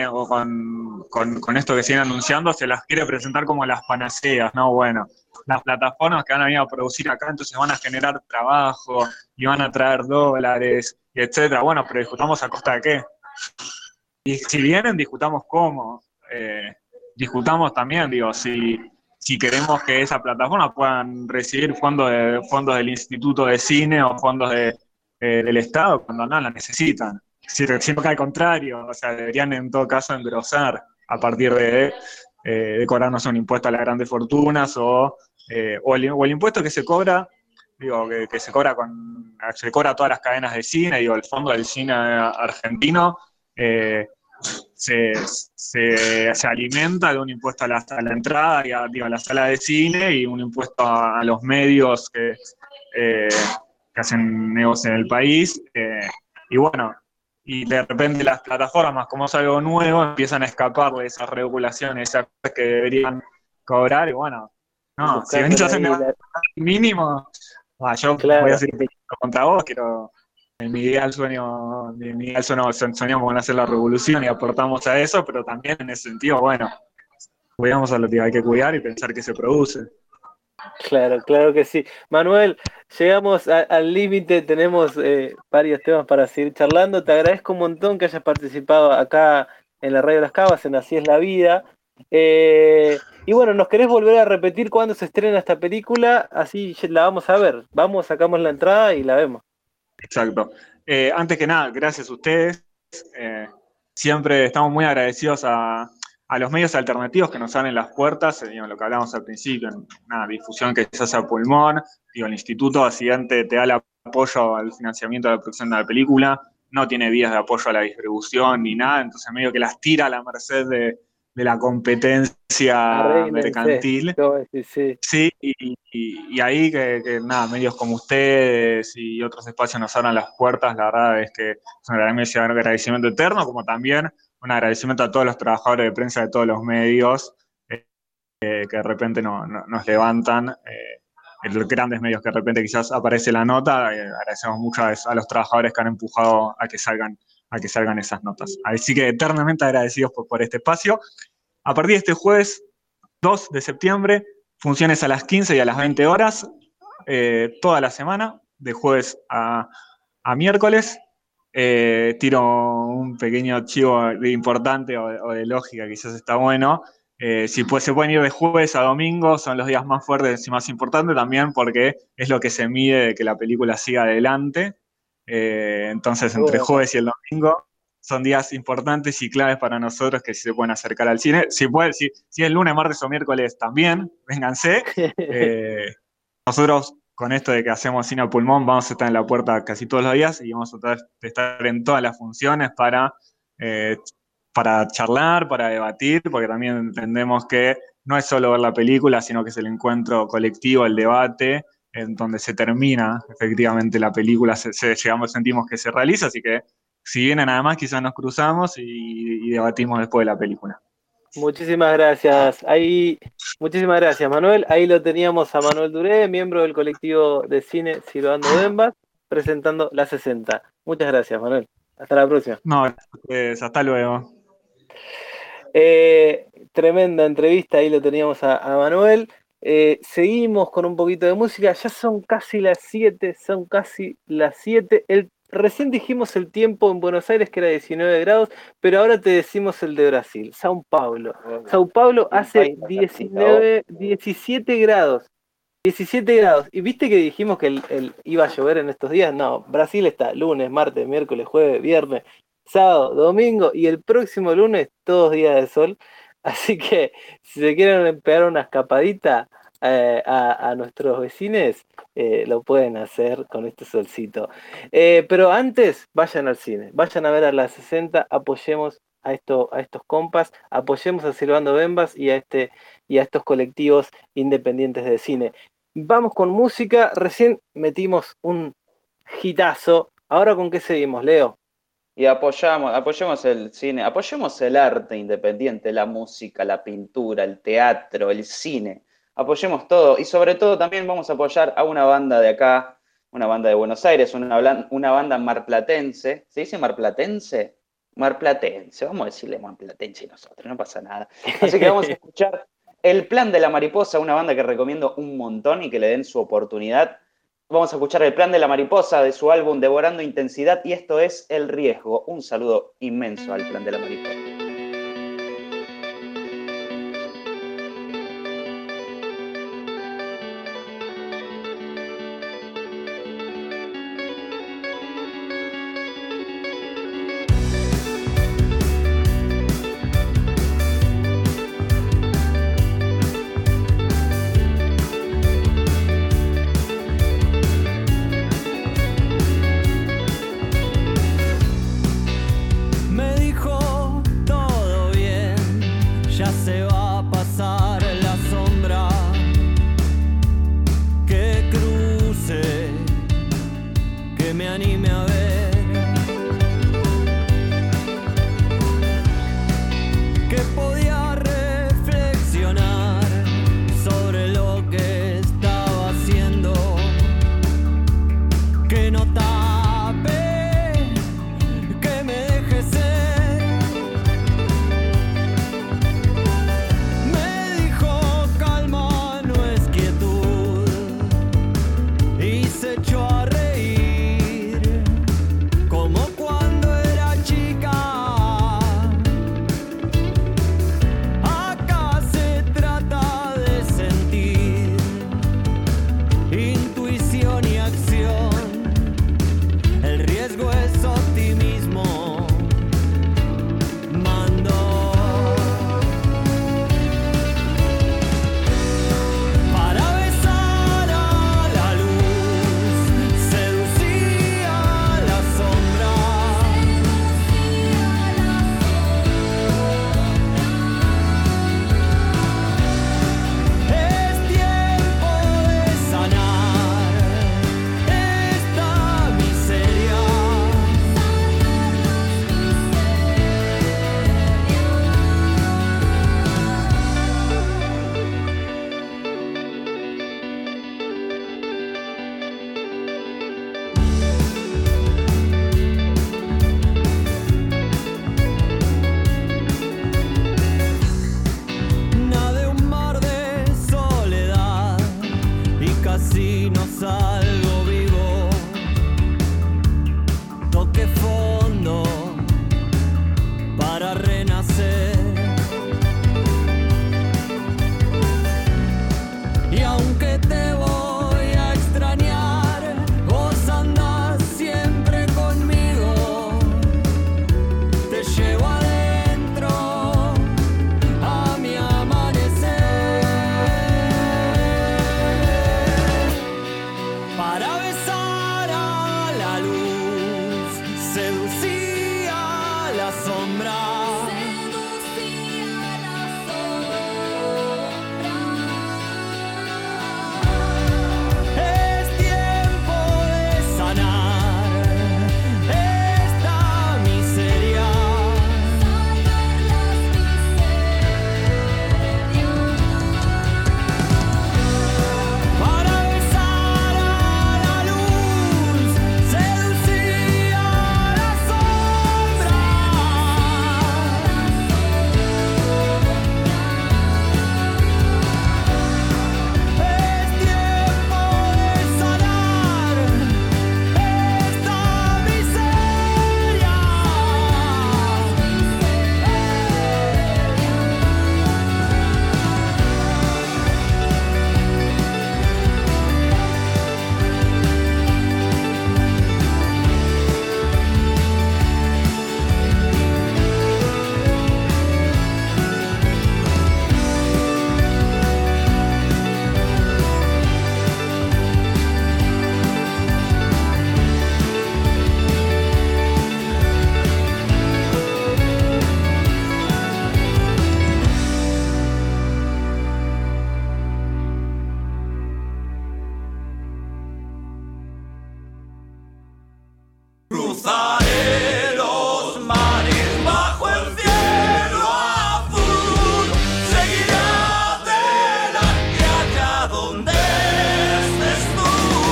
con esto que siguen anunciando, se las quiere presentar como las panaceas, ¿no? Bueno, las plataformas que van a venir a producir acá, entonces van a generar trabajo y van a traer dólares, y etcétera. Bueno, pero discutamos a costa de qué. Y si vienen, discutamos cómo. Discutamos también, digo, si queremos que esa plataforma puedan recibir fondos del Instituto de Cine o fondos del Estado cuando no la necesitan. Sino que al contrario, o sea, deberían en todo caso engrosar a partir de cobrarnos un impuesto a las grandes fortunas o el impuesto que se cobra, digo, que se cobra a todas las cadenas de cine, digo, el Fondo del Cine Argentino, se alimenta de un impuesto a la entrada y a la sala de cine y un impuesto a los medios que hacen negocio en el país. Y bueno, y de repente las plataformas, como es algo nuevo, empiezan a escapar de esas regulaciones, esas cosas que deberían cobrar. Y bueno, no, si venís a hacer mínimo, yo voy a seguir contra vos, quiero. En mi ideal soñamos con hacer la revolución y aportamos a eso, pero también en ese sentido, bueno, cuidamos a lo que hay que cuidar y pensar que se produce. Claro, claro que sí. Manuel, llegamos al límite, tenemos varios temas para seguir charlando. Te agradezco un montón que hayas participado acá en la Radio Las Cavas, en Así es la Vida. Y bueno, ¿nos querés volver a repetir cuándo se estrena esta película? Así la vamos a ver. Vamos, sacamos la entrada y la vemos. Exacto. Antes que nada, gracias a ustedes. Siempre estamos muy agradecidos a los medios alternativos que nos abren las puertas, lo que hablamos al principio, en una difusión que se hace a pulmón. El Instituto Accidente te da el apoyo al financiamiento de la producción de la película, no tiene vías de apoyo a la distribución ni nada, entonces medio que las tira a la merced de la competencia mercantil. Sí, y ahí que nada, medios como ustedes y otros espacios nos abran las puertas, la verdad es que es un agradecimiento eterno, como también un agradecimiento a todos los trabajadores de prensa de todos los medios que de repente nos levantan, grandes medios que de repente quizás aparece la nota, agradecemos mucho a los trabajadores que han empujado a que salgan esas notas. Así que eternamente agradecidos por este espacio. A partir de este jueves 2 de septiembre, funciones a las 15 y a las 20 horas, toda la semana, de jueves a miércoles. Tiro un pequeño archivo importante o de lógica, quizás está bueno. Si se pueden ir de jueves a domingo, son los días más fuertes y más importantes también porque es lo que se mide de que la película siga adelante. Entonces, entre jueves y el domingo son días importantes y claves para nosotros que se pueden acercar al cine. Si es lunes, martes o miércoles también, vénganse. Nosotros, con esto de que hacemos cine a pulmón, vamos a estar en la puerta casi todos los días y vamos a tratar de estar en todas las funciones para charlar, para debatir, porque también entendemos que no es solo ver la película, sino que es el encuentro colectivo, el debate, en donde se termina efectivamente la película, sentimos que se realiza, así que si vienen además quizás nos cruzamos y debatimos después de la película. Muchísimas gracias. Muchísimas gracias, Manuel. Ahí lo teníamos a Manuel Duré, miembro del colectivo de cine Silbando Bembas, presentando La 60. Muchas gracias, Manuel. Hasta la próxima. No, pues, hasta luego. Tremenda entrevista, ahí lo teníamos a Manuel. Seguimos con un poquito de música. Ya son casi las 7, Recién dijimos el tiempo en Buenos Aires que era 19 grados, pero ahora te decimos el de Brasil, Sao Paulo. Sao Paulo hace 17 grados. 17 grados. ¿Y viste que dijimos que iba a llover en estos días? No, Brasil está lunes, martes, miércoles, jueves, viernes, sábado, domingo y el próximo lunes todos días de sol. Así que si se quieren pegar una escapadita a nuestros vecinos, lo pueden hacer con este solcito. Pero antes, vayan al cine, vayan a ver a La 60, apoyemos a estos compas, apoyemos a Silbando Bembas y a estos colectivos independientes de cine. Vamos con música, recién metimos un hitazo, ahora ¿con qué seguimos, Leo? Y apoyemos el cine, apoyemos el arte independiente, la música, la pintura, el teatro, el cine. Apoyemos todo y sobre todo también vamos a apoyar a una banda de acá, una banda de Buenos Aires, una banda marplatense. ¿Se dice marplatense? Marplatense, vamos a decirle marplatense nosotros, no pasa nada. Así que vamos a escuchar El Plan de la Mariposa, una banda que recomiendo un montón y que le den su oportunidad. Vamos a escuchar El Plan de la Mariposa de su álbum Devorando Intensidad y esto es El Riesgo. Un saludo inmenso al Plan de la Mariposa. Me dijo Cruzaré los mares bajo el cielo azul. Seguiré adelante allá donde estés tú.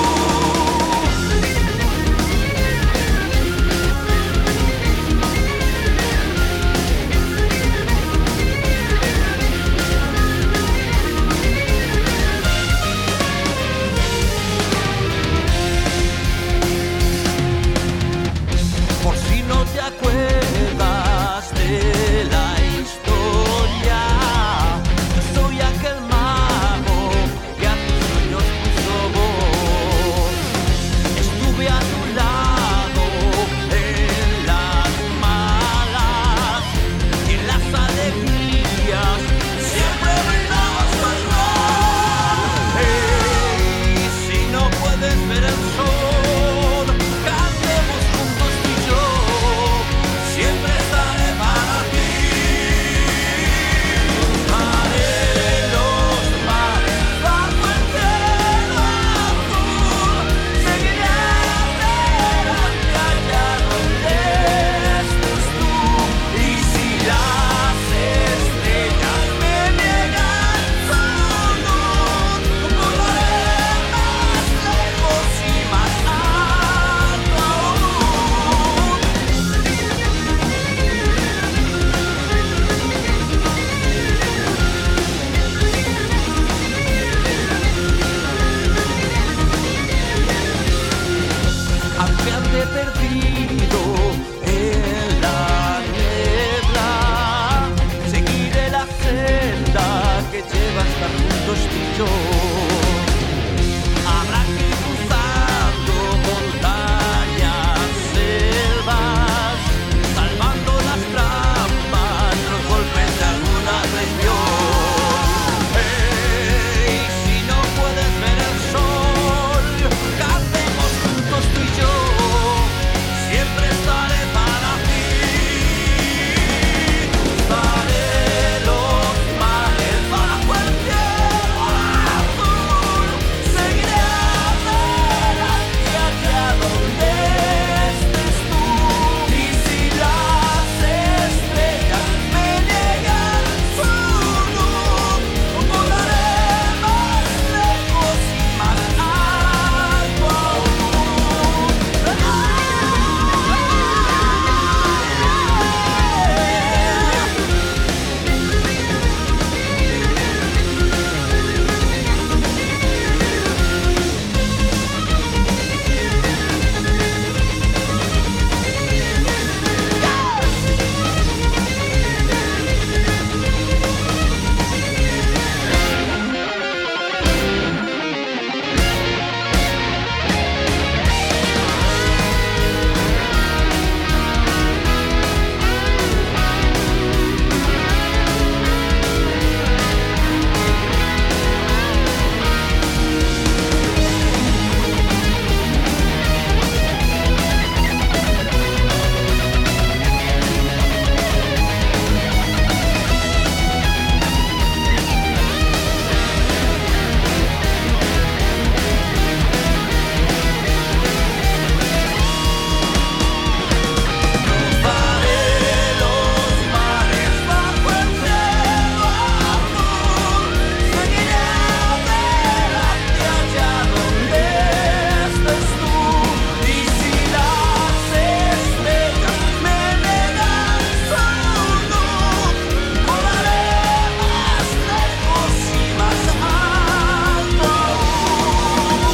Por si no te acuerdas de la historia, yo soy aquel mago que a tus sueños puso voz. Estuve a tu lado en las malas y en las alegrías, siempre brindabas tu rol. Hey, si no puedes ver el sol, cantemos juntos tú y yo, siempre estaré para ti. Cruzaré los mares bajo el cielo azul. Seguiré adelante allá donde estés tú. Y si las estrellas me niegan su luz, volaré más lejos y más alto aún. Aunque ande perdido en la niebla, seguiré la senda que lleva a estar juntos tú y yo. Habrá que ir cruzando montañas, selvas, salvando las trampas, los golpes de alguna traición. Hey, si no puedes ver el sol, cantemos juntos tú y yo, siempre estaré para ti. Cruzaré los mares bajo el cielo azul. Seguiré adelante allá donde estés tú. Y si las estrellas me niegan su luz, volaré más lejos y más alto aún. Cruzaré los mares bajo el cielo azul. Seguiré adelante allá donde estés tú. Y si las estrellas me niegan su luz, volaré más lejos y más alto aún.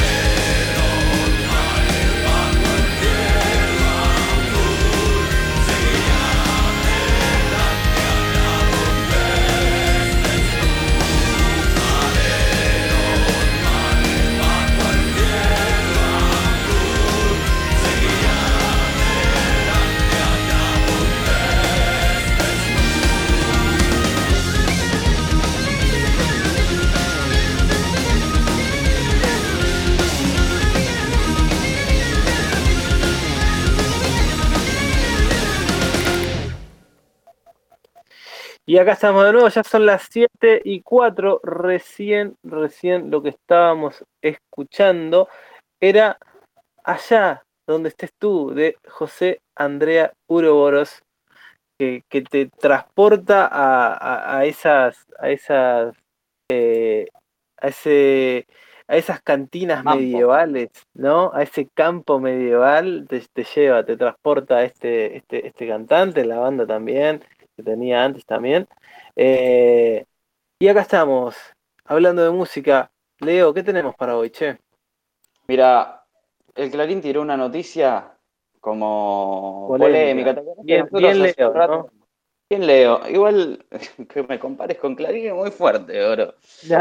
Y acá estamos de nuevo, ya son las 7:04. Recién lo que estábamos escuchando era allá donde estés tú, de José Andrea Uroboros, que te transporta a esas a ese, a esas cantinas Mampo. medievales, ¿no? A ese campo medieval, te lleva, te transporta a este cantante, la banda también, que tenía antes también. Eh, y acá estamos, hablando de música. Leo, ¿qué tenemos para hoy, che? Mira, el Clarín tiró una noticia como Polémica. polémica. ¿Te acordás que Bien, nosotros bien hace un Leo, rato... ¿no? ¿Quién leo? Igual que me compares con Clarín es muy fuerte, bro.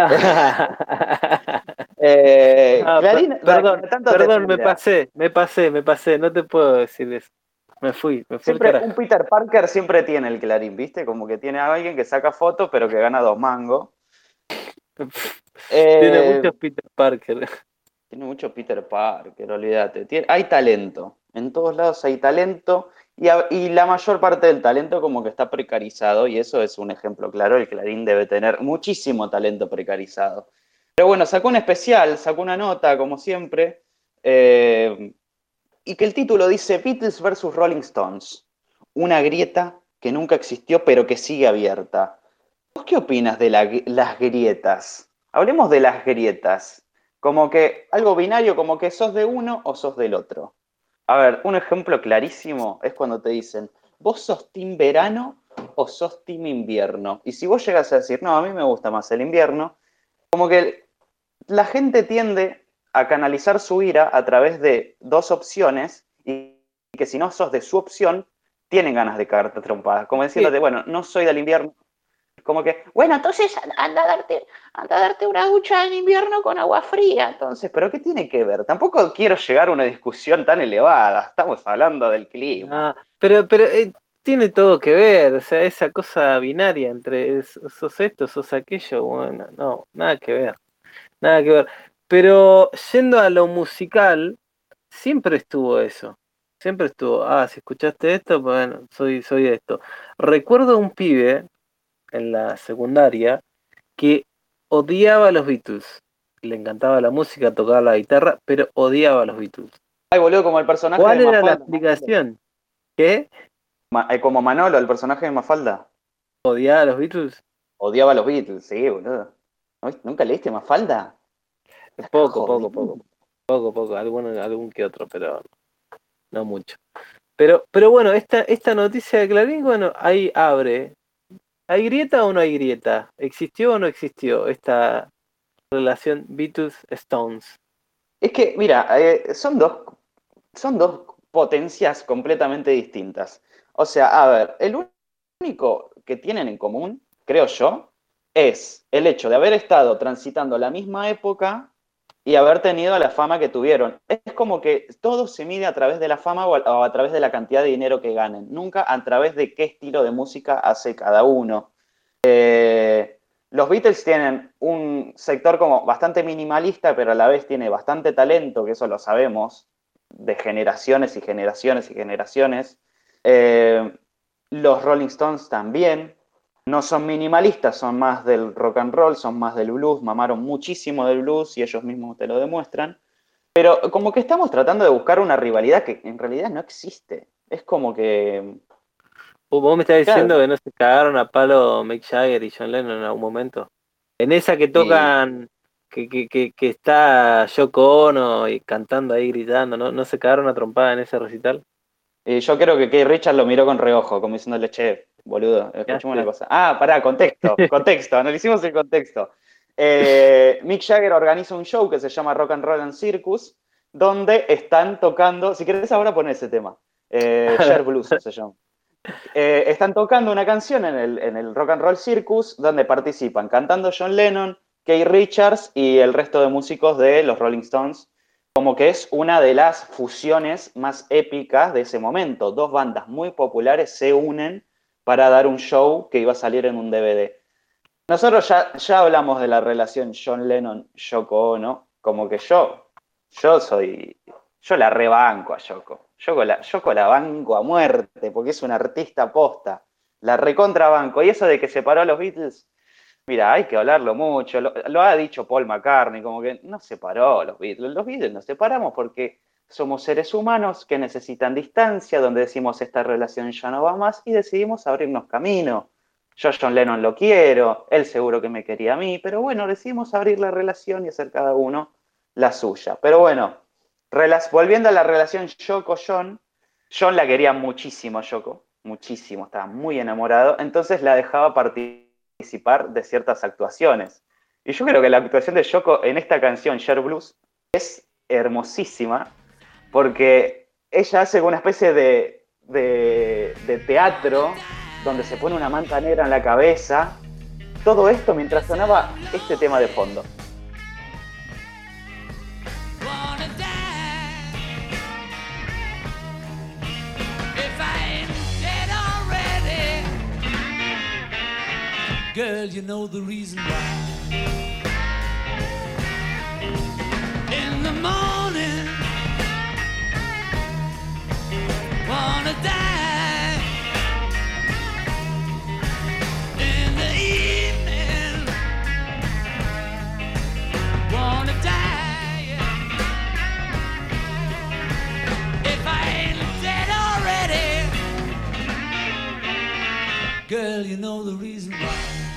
Clarín, Perdón, cada tanto te perdón, tira. me pasé, no te puedo decir eso. Me fui al Siempre, un carajo. Peter Parker siempre tiene el Clarín, ¿viste? Como que tiene a alguien que saca fotos, pero que gana 2 mangos. Tiene Eh, muchos Peter Parker. Tiene mucho Peter Parker, olvídate. Hay talento. En todos lados hay talento. Y la mayor parte del talento como que está precarizado. Y eso es un ejemplo claro. El Clarín debe tener muchísimo talento precarizado. Pero bueno, sacó un especial, sacó una nota, como siempre. Y que el título dice Beatles versus Rolling Stones. Una grieta que nunca existió pero que sigue abierta. ¿Vos qué opinas de las grietas? Hablemos de las grietas. Como que algo binario, como que sos de uno o sos del otro. A ver, un ejemplo clarísimo es cuando te dicen, ¿vos sos team verano o sos team invierno? Y si vos llegas a decir, no, a mí me gusta más el invierno, como que la gente tiende a canalizar su ira a través de dos opciones y que si no sos de su opción, tienen ganas de cagarte trompadas. Como ¿Qué? diciéndote, bueno, no soy del invierno, como que, bueno, entonces anda a darte una ducha en invierno con agua fría. Entonces, ¿pero qué tiene que ver? Tampoco quiero llegar a una discusión tan elevada. Estamos hablando del clima. Ah, pero tiene todo que ver, o sea, esa cosa binaria entre sos esto, sos aquello, bueno, no, nada que ver, nada que ver. Pero yendo a lo musical, siempre estuvo eso. Siempre estuvo, si escuchaste esto, bueno, soy de esto. Recuerdo un pibe en la secundaria que odiaba a los Beatles. Le encantaba la música, tocaba la guitarra, pero odiaba a los Beatles. Ay, boludo, como el personaje de ¿Cuál era la Mafalda. Manolo. explicación? ¿Qué? Como Manolo, el personaje de Mafalda. ¿Odiaba a los Beatles? Odiaba a los Beatles, sí, boludo. ¿Nunca leíste Mafalda? Estás Poco, poco, poco, jodido. poco, algún que otro, pero no mucho. Pero bueno, esta noticia de Clarín, bueno, ahí abre. ¿Hay grieta o no hay grieta? ¿Existió o no existió esta relación Beatles-Stones? Es que, mira, son dos potencias completamente distintas. O sea, a ver, el único que tienen en común, creo yo, es el hecho de haber estado transitando la misma época y haber tenido la fama que tuvieron. Es como que todo se mide a través de la fama o a través de la cantidad de dinero que ganen, nunca a través de qué estilo de música hace cada uno. Los Beatles tienen un sector como bastante minimalista, pero a la vez tiene bastante talento, que eso lo sabemos, de generaciones y generaciones y generaciones. Eh, los Rolling Stones también. No son minimalistas, son más del rock and roll, son más del blues, mamaron muchísimo del blues y ellos mismos te lo demuestran. Pero como que estamos tratando de buscar una rivalidad que en realidad no existe. Es como que, ¿Vos me estás claro, diciendo que no se cagaron a palo Mick Jagger y John Lennon en algún momento? En esa que y tocan, que está Yoko Ono y cantando ahí, gritando, ¿no se cagaron a trompada en ese recital? yo creo que Keith Richards lo miró con reojo, como diciéndole, che, boludo, ¿Qué escuchemos una haces? cosa. Pará, contexto, analicemos el contexto. Mick Jagger organiza un show que se llama Rock and Roll and Circus, donde están tocando, si querés ahora poner ese tema, Share Blues se llama. Están tocando una canción en el Rock and Roll Circus, donde participan cantando John Lennon, Keith Richards y el resto de músicos de los Rolling Stones, como que es una de las fusiones más épicas de ese momento. Dos bandas muy populares se unen para dar un show que iba a salir en un DVD. Nosotros ya hablamos de la relación John Lennon-Yoko Ono, como que yo la rebanco a Yoko. Yoko la banco a muerte, porque es una artista posta. La recontrabanco. Y eso de que separó a los Beatles, mira, hay que hablarlo mucho. Lo ha dicho Paul McCartney, como que no separó a los Beatles. Los Beatles nos separamos porque somos seres humanos que necesitan distancia, donde decimos esta relación ya no va más y decidimos abrirnos camino. Yo a John Lennon lo quiero, él seguro que me quería a mí, pero bueno, decidimos abrir la relación y hacer cada uno la suya. Pero bueno, volviendo a la relación Yoko-John, John la quería muchísimo a Yoko, muchísimo, estaba muy enamorado, entonces la dejaba participar de ciertas actuaciones. Y yo creo que la actuación de Yoko en esta canción, Share Blues, es hermosísima, porque ella hace una especie de teatro donde se pone una manta negra en la cabeza, todo esto mientras sonaba este tema de fondo. Girl, you know the reason why. In the morning, wanna die. In the evening, wanna die. If I ain't dead already, girl, you know the reason why.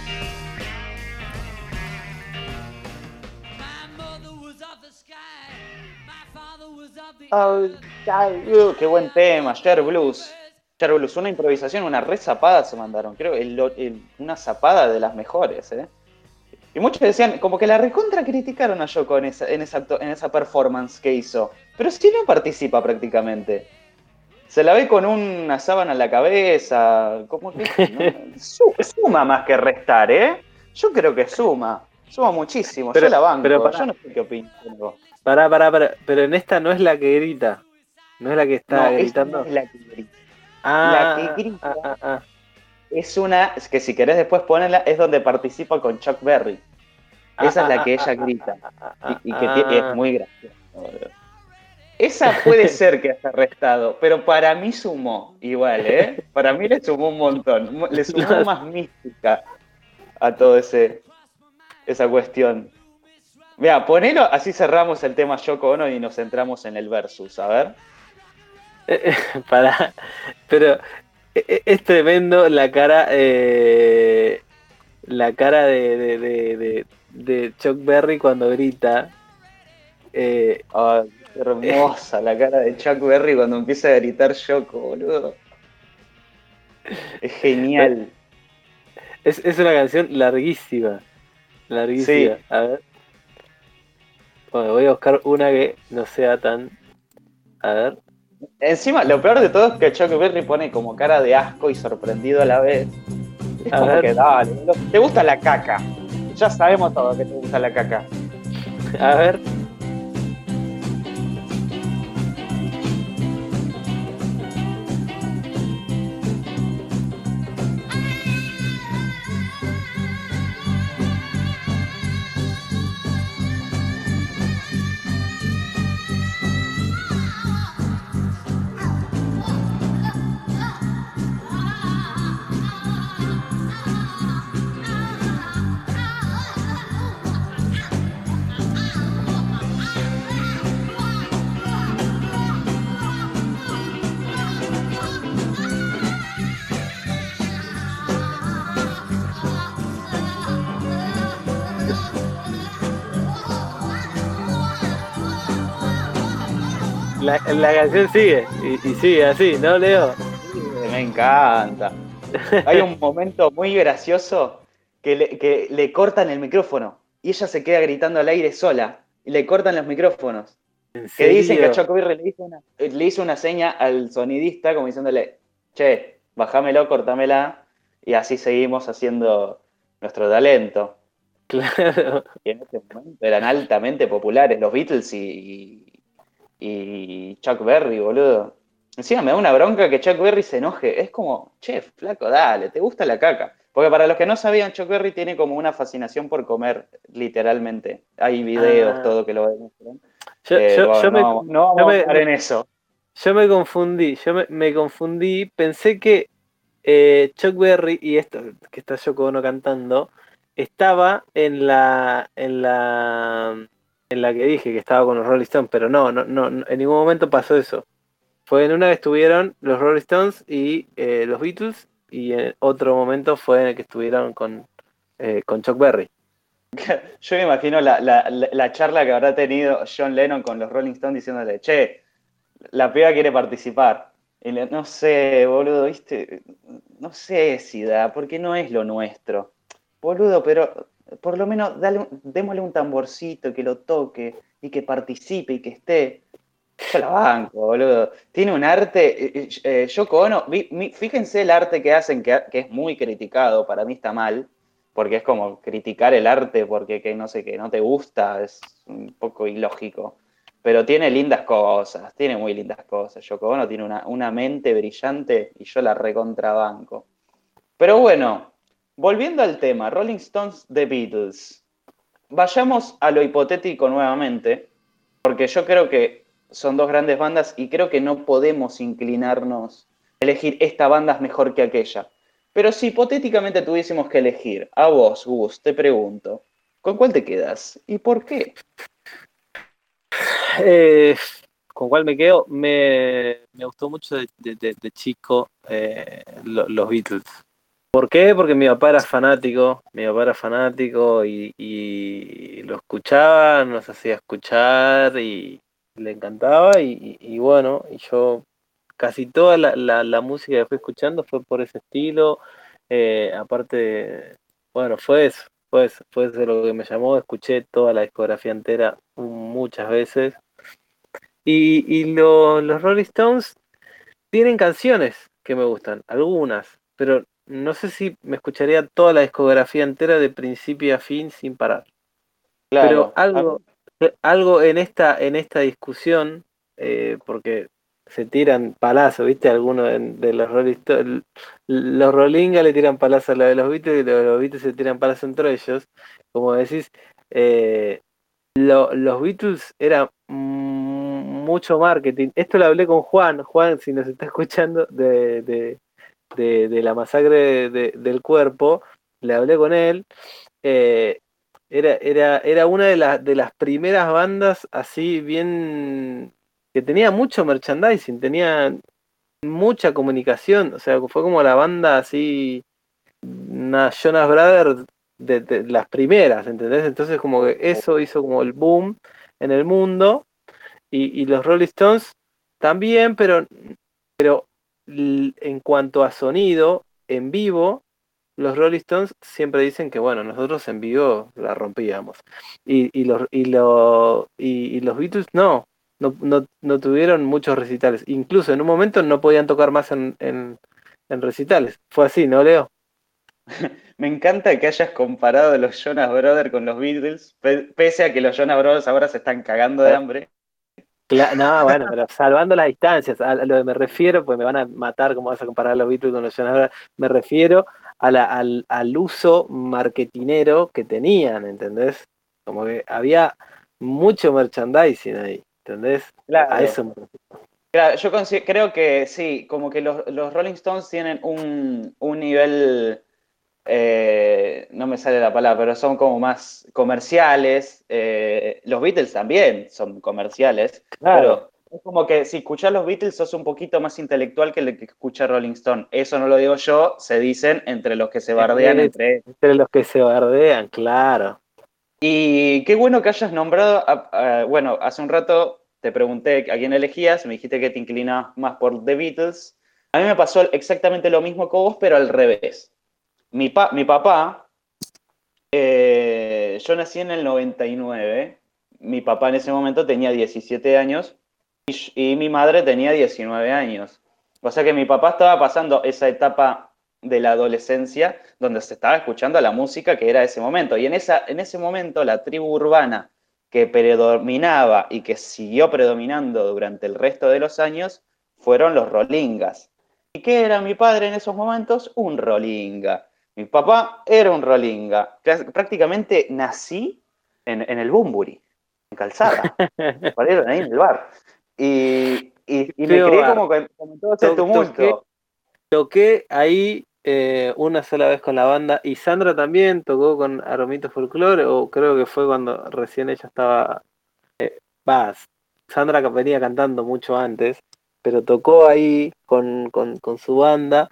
Qué buen tema, Share Blues. Share Blues, una improvisación, una re zapada se mandaron. Creo una zapada de las mejores, ¿eh? Y muchos decían, como que la recontra criticaron a Yoko en esa performance que hizo. Pero si no participa prácticamente. Se la ve con una sábana en la cabeza. Como que ¿no? Suma más que restar, ¿eh? Yo creo que suma. Suma muchísimo. Yo la banco. Yo no sé qué opino. Pará. Pero en esta no es la que grita. No es la que está gritando. No es la que grita. La que grita es una que si querés después ponerla, es donde participa con Chuck Berry. Esa es la que ella grita. Y que es muy graciosa. Esa puede ser que haya restado, pero para mí sumó igual, ¿eh? Para mí le sumó un montón. Le sumó más mística a todo esa cuestión. Mira, ponelo, así cerramos el tema Yoko Ono y nos centramos en el versus, a ver. Pero es tremendo la cara de Chuck Berry cuando grita. Hermosa la cara de Chuck Berry cuando empieza a gritar Yoko, boludo. Es genial. Es una canción larguísima. Sí. A ver. Bueno, voy a buscar una que no sea tan... A ver. Encima, lo peor de todo es que Chuck Berry pone como cara de asco y sorprendido a la vez. Es como que dale, ¿te gusta la caca? Ya sabemos todo que te gusta la caca. A ver. La canción sigue, y sigue así, ¿no, Leo? Me encanta. Hay un momento muy gracioso que le cortan el micrófono y ella se queda gritando al aire sola y le cortan los micrófonos. Que dicen que a Chuck Berry le hizo una seña al sonidista como diciéndole, che, bajámelo, cortámela y así seguimos haciendo nuestro talento. Claro. Y en ese momento eran altamente populares los Beatles y Chuck Berry, boludo. Encima me da una bronca que Chuck Berry se enoje. Es como, che, flaco, dale, ¿te gusta la caca? Porque para los que no sabían, Chuck Berry tiene como una fascinación por comer, literalmente. Hay videos, todo que lo demuestran. No vamos a estar en eso. Yo me confundí, pensé que Chuck Berry y esto que está Yoko Ono cantando estaba en en la que dije que estaba con los Rolling Stones, pero no, en ningún momento pasó eso. Fue en una que estuvieron los Rolling Stones y los Beatles, y en otro momento fue en el que estuvieron con Chuck Berry. Yo me imagino la charla que habrá tenido John Lennon con los Rolling Stones diciéndole, che, la piba quiere participar. Y no sé, boludo, ¿viste? No sé si da, porque no es lo nuestro. Boludo, pero por lo menos démosle un tamborcito que lo toque y que participe y que esté. Yo la banco, boludo. Tiene un arte. Yoko Ono, fíjense el arte que hacen, que es muy criticado, para mí está mal, porque es como criticar el arte porque que no sé, que no te gusta, es un poco ilógico. Pero tiene lindas cosas, tiene muy lindas cosas. Yoko Ono tiene una mente brillante y yo la recontrabanco. Pero bueno, volviendo al tema, Rolling Stones, The Beatles. Vayamos a lo hipotético nuevamente, porque yo creo que son dos grandes bandas y creo que no podemos inclinarnos a elegir esta banda es mejor que aquella. Pero si hipotéticamente tuviésemos que elegir, a vos, Gus, te pregunto, ¿con cuál te quedas? ¿Y por qué? ¿Con cuál me quedo? Me gustó mucho de chico los Beatles. ¿Por qué? Porque mi papá era fanático y lo escuchaba, nos hacía escuchar y le encantaba y bueno, y yo casi toda la música que fui escuchando fue por ese estilo, aparte, bueno, fue eso lo que me llamó, escuché toda la discografía entera muchas veces y los Rolling Stones tienen canciones que me gustan, algunas, pero no sé si me escucharía toda la discografía entera de principio a fin sin parar. Pero Claro, algo en esta discusión, porque se tiran palazos, ¿viste? Algunos de los Rolling Stones, los Rollinga le tiran palazos a la de los Beatles y los Beatles se tiran palazos entre ellos. Como decís, eh, los Beatles era mucho marketing. Esto lo hablé con Juan, si nos está escuchando, de la masacre del cuerpo, le hablé con él. eh, era una de las primeras bandas así bien que tenía mucho merchandising, tenía mucha comunicación, o sea, fue como la banda así, una Jonas Brothers de las primeras, ¿entendés? Entonces como que eso hizo como el boom en el mundo y los Rolling Stones también, pero en cuanto a sonido, en vivo, los Rolling Stones siempre dicen que, bueno, nosotros en vivo la rompíamos. Y los Beatles no tuvieron muchos recitales. Incluso en un momento no podían tocar más en recitales. Fue así, ¿no, Leo? me encanta que hayas comparado los Jonas Brothers con los Beatles, pese a que los Jonas Brothers ahora se están cagando de hambre. No, bueno, pero salvando las distancias, a lo que me refiero, pues me van a matar como vas a comparar a los Beatles con los Jonas Brothers, me refiero al uso marketinero que tenían, ¿entendés? Como que había mucho merchandising ahí, ¿entendés? A Claro. eso me refiero. Claro, yo creo que sí, como que los Rolling Stones tienen un nivel, no me sale la palabra, pero son como más comerciales. Los Beatles también son comerciales, Claro, pero es como que si escuchás los Beatles sos un poquito más intelectual que el que escucha Rolling Stone. Eso no lo digo yo, se dicen entre los que se bardean es entre ellos. entre los que se bardean, claro. Y qué bueno que hayas nombrado, bueno, hace un rato te pregunté a quién elegías, me dijiste que te inclinabas más por The Beatles. A mí me pasó exactamente lo mismo que vos, pero al revés. Mi papá, yo nací en el 99, mi papá en ese momento tenía 17 años y mi madre tenía 19 años. O sea que mi papá estaba pasando esa etapa de la adolescencia donde se estaba escuchando la música que era ese momento. Y en ese momento la tribu urbana que predominaba y que siguió predominando durante el resto de los años fueron los rolingas. ¿Y qué era mi padre en esos momentos? Un rolinga. Mi papá era un rolinga. Prácticamente nací en el Bumburi, en Calzada. Salieron ahí en el bar. Y me Feo crié bar. como en todo ese tumulto. Toqué ahí una sola vez con la banda y Sandra también tocó con Aromito Folklore, o creo que fue cuando recién ella estaba Sandra venía cantando mucho antes, pero tocó ahí con su banda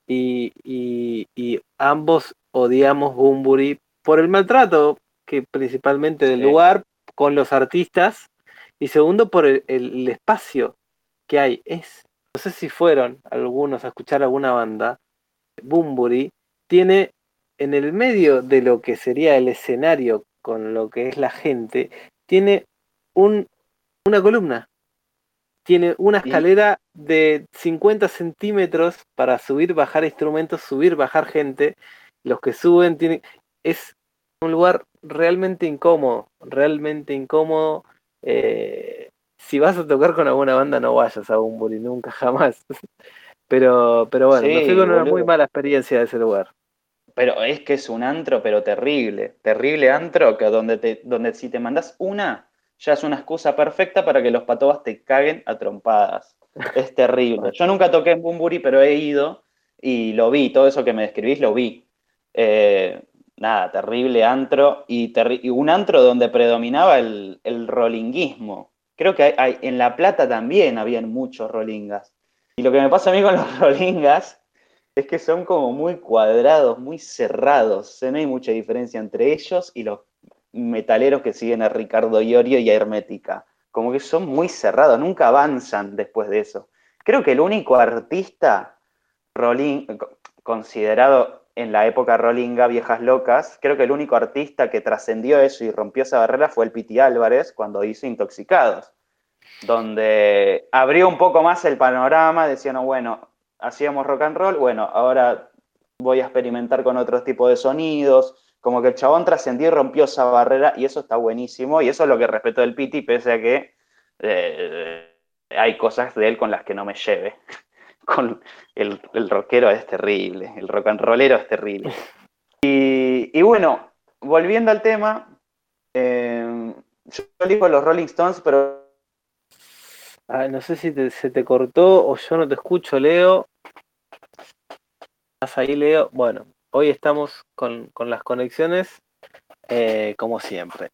y ambos odiamos Bunbury por el maltrato, que principalmente del Sí. lugar, con los artistas, y segundo por el espacio que hay. No sé si fueron algunos a escuchar alguna banda, Bunbury tiene en el medio de lo que sería el escenario con lo que es la gente, tiene una columna. Tiene una escalera de 50 centímetros para subir, bajar instrumentos, subir, bajar gente. Los que suben es un lugar realmente incómodo, realmente incómodo. Si vas a tocar con alguna banda, no vayas a Bunbury, nunca, jamás. Pero bueno, me fui Sí, con una muy boludo. mala experiencia de ese lugar. Pero es que es un antro, pero terrible. Terrible antro, que donde si te mandás una, ya es una excusa perfecta para que los patobas te caguen a trompadas. Es terrible. Yo nunca toqué en Bunbury, pero he ido y lo vi. Todo eso que me describís lo vi. Nada, terrible antro. Y un antro donde predominaba el rollinguismo. Creo que en La Plata también habían muchos rollingas. Y lo que me pasa a mí con los rollingas es que son como muy cuadrados, muy cerrados. No hay mucha diferencia entre ellos y los metaleros que siguen a Ricardo Iorio y a Hermética. Como que son muy cerrados, nunca avanzan después de eso. Creo que el único artista considerado en la época rollinga, Viejas Locas, creo que el único artista que trascendió eso y rompió esa barrera fue el Piti Álvarez cuando hizo Intoxicados, donde abrió un poco más el panorama, decían, no, bueno, hacíamos rock and roll, bueno, ahora voy a experimentar con otro tipo de sonidos, como que el chabón trascendió y rompió esa barrera, y eso está buenísimo, y eso es lo que respeto del Piti, pese a que hay cosas de él con las que no me lleve. Con el rockero es terrible, el rock and rollero es terrible. Y bueno, volviendo al tema, yo elijo los Rolling Stones, pero No sé si se te cortó o yo no te escucho, Leo. ¿Estás ahí, Leo? Bueno, hoy estamos con las conexiones, como siempre.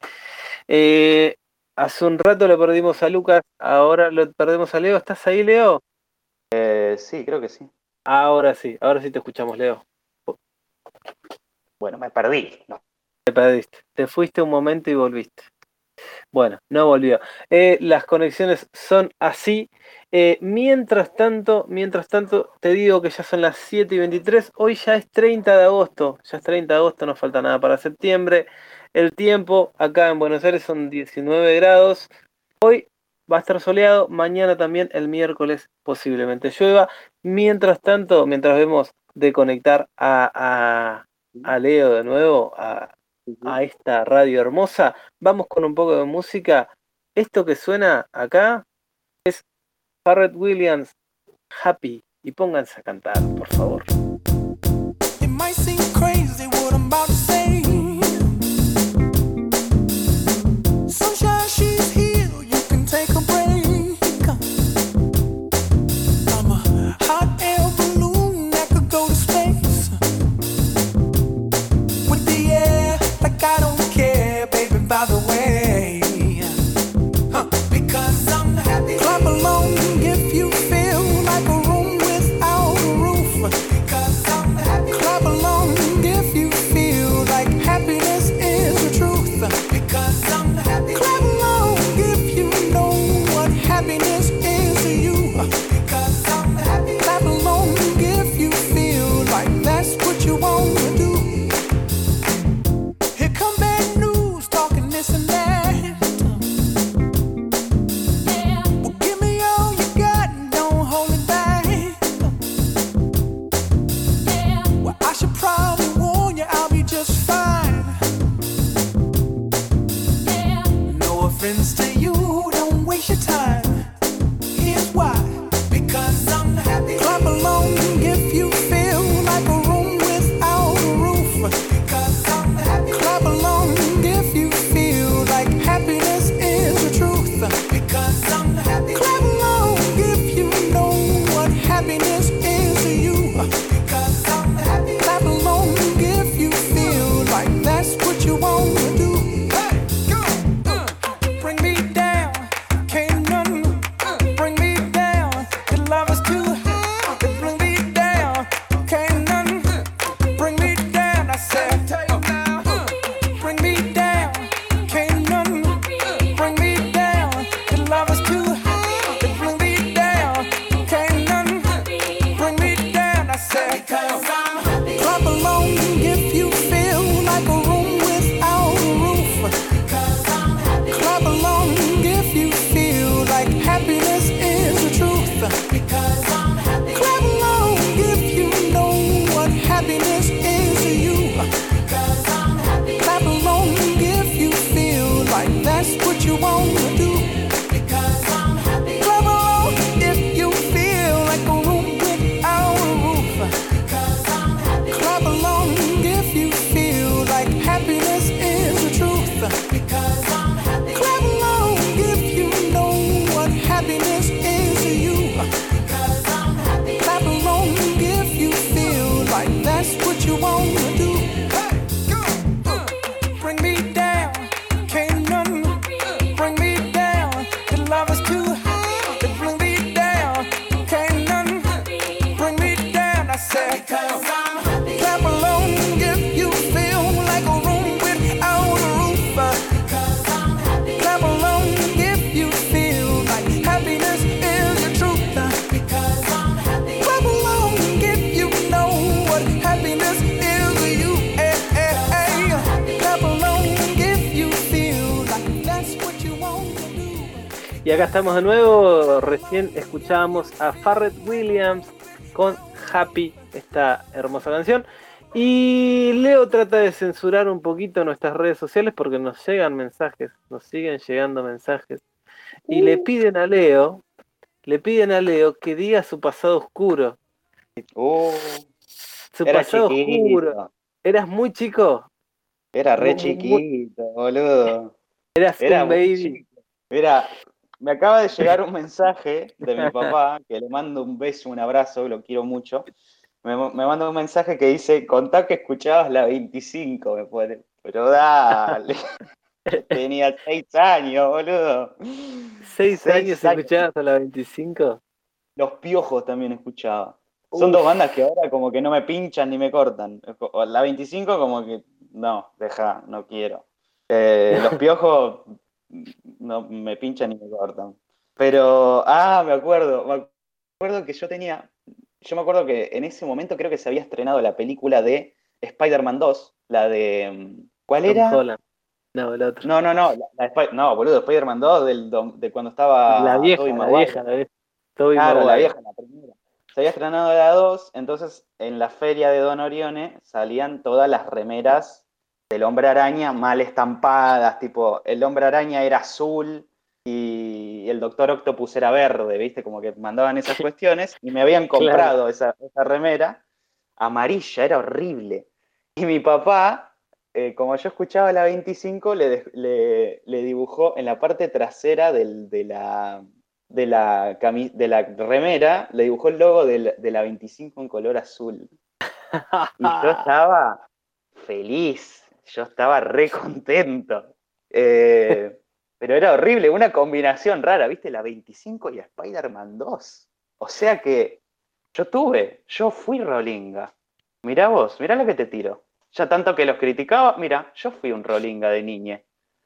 Hace un rato le perdimos a Lucas, ahora lo perdemos a Leo. ¿Estás ahí, Leo? sí, creo que sí. Ahora sí te escuchamos, Leo. Bueno, me perdí. No. Te perdiste. Te fuiste un momento y volviste. Bueno, no volvió. Las conexiones son así. Mientras tanto, te digo que ya son las 7:23. Hoy ya es 30 de agosto. Ya es 30 de agosto, no falta nada para septiembre. El tiempo acá en Buenos Aires son 19 grados. Hoy va a estar soleado. Mañana también, el miércoles posiblemente llueva. Mientras tanto, mientras vemos de conectar a Leo de nuevo, a esta radio hermosa, vamos con un poco de música. Esto que suena acá es Pharrell Williams, Happy, y pónganse a cantar, por favor. It might seem crazy what I'm about to say. Sunshine, she's here, you can take a break. I'm a hot air balloon that could go to space. With the air, like I don't care, baby, by the way. Because I'm happy. Clap along if you feel like a room without a roof. Because I'm happy. Clap along if you feel like happiness is the truth. Because I'm happy. Clap along if you know what happiness is to you. Because I'm happy. Clap along if you feel like that's what you want to do. Here come bad news, talking this and that. Well, give me all you got and don't hold it back. Well, I should probably warn you, I'll be just fine. No offense to you, don't waste your time. Here's why. Because I'm happy. Clap along if you feel like a room without a roof. Because I'm happy. Clap along if you feel like happiness is the truth. Because I'm happy. Clap along if you know what happiness is to you. Because I'm happy. Clap along if you feel like that's what you want to do. Hey, go, bring me down, that's what you want to do. Because I'm happy. Clap along if you feel like a room without a roof. Because I'm happy. Clap along if you feel like happiness is the truth. Because I'm happy. Clap along if you know what happiness is to you. Because I'm happy. Clap along if you feel like that's what you want to do. Bring me down, can't none bring me down. The love is too high to bring me down. Can't none bring me down. I said, clap along if you feel like a room without a roof. Clap along if you feel like happiness is the truth. Clap along if you know what happiness is to you. Clap along if you feel like that's what you want to do. Y acá estamos de nuevo. Recién escuchábamos a Pharrell Williams con Happy, esta hermosa canción. Y Leo trata de censurar un poquito nuestras redes sociales porque nos llegan mensajes, nos siguen llegando mensajes. Y le piden a Leo que diga su pasado oscuro. Su Era pasado chiquito. oscuro. ¿Eras muy chico? Era re Muy- chiquito, boludo. ¿Eras Era un muy baby? chico. Mira, me acaba de llegar un mensaje de mi papá, que le mando un beso, un abrazo, lo quiero mucho. Me manda un mensaje que dice, contá que escuchabas la 25, me pone. Pero dale. Tenía 6 años, boludo. 6 años 6 años. escuchabas a la 25. Los Piojos también escuchaba. Son Uf. dos bandas que ahora como que no me pinchan ni me cortan. La 25 como que, no, deja, no quiero. Los Piojos no me pinchan ni me cortan. Pero, me acuerdo que yo me acuerdo que en ese momento creo que se había estrenado la película de Spider-Man 2, la de, ¿cuál Tom era? Holland. No, el otro. No, no, boludo, Spider-Man 2 de cuando estaba La vieja, Tobey la Maguire. vieja, la vieja. Tobey Claro, la Maguire. vieja, la primera. Se había estrenado la 2, entonces en la feria de Don Orione salían todas las remeras del Hombre Araña mal estampadas, tipo, el Hombre Araña era azul y el Doctor Octopus era verde, ¿viste? Como que mandaban esas cuestiones y me habían comprado esa remera amarilla, era horrible. Y mi papá, como yo escuchaba la 25, le dibujó en la parte trasera de la remera, le dibujó el logo de la 25 en color azul. Y yo estaba feliz, yo estaba re contento. Pero era horrible, una combinación rara, ¿viste? La 25 y Spider-Man 2. O sea que yo fui Rolinga. Mirá vos, mirá lo que te tiro. Ya tanto que los criticaba, mira, yo fui un Rolinga de niñe.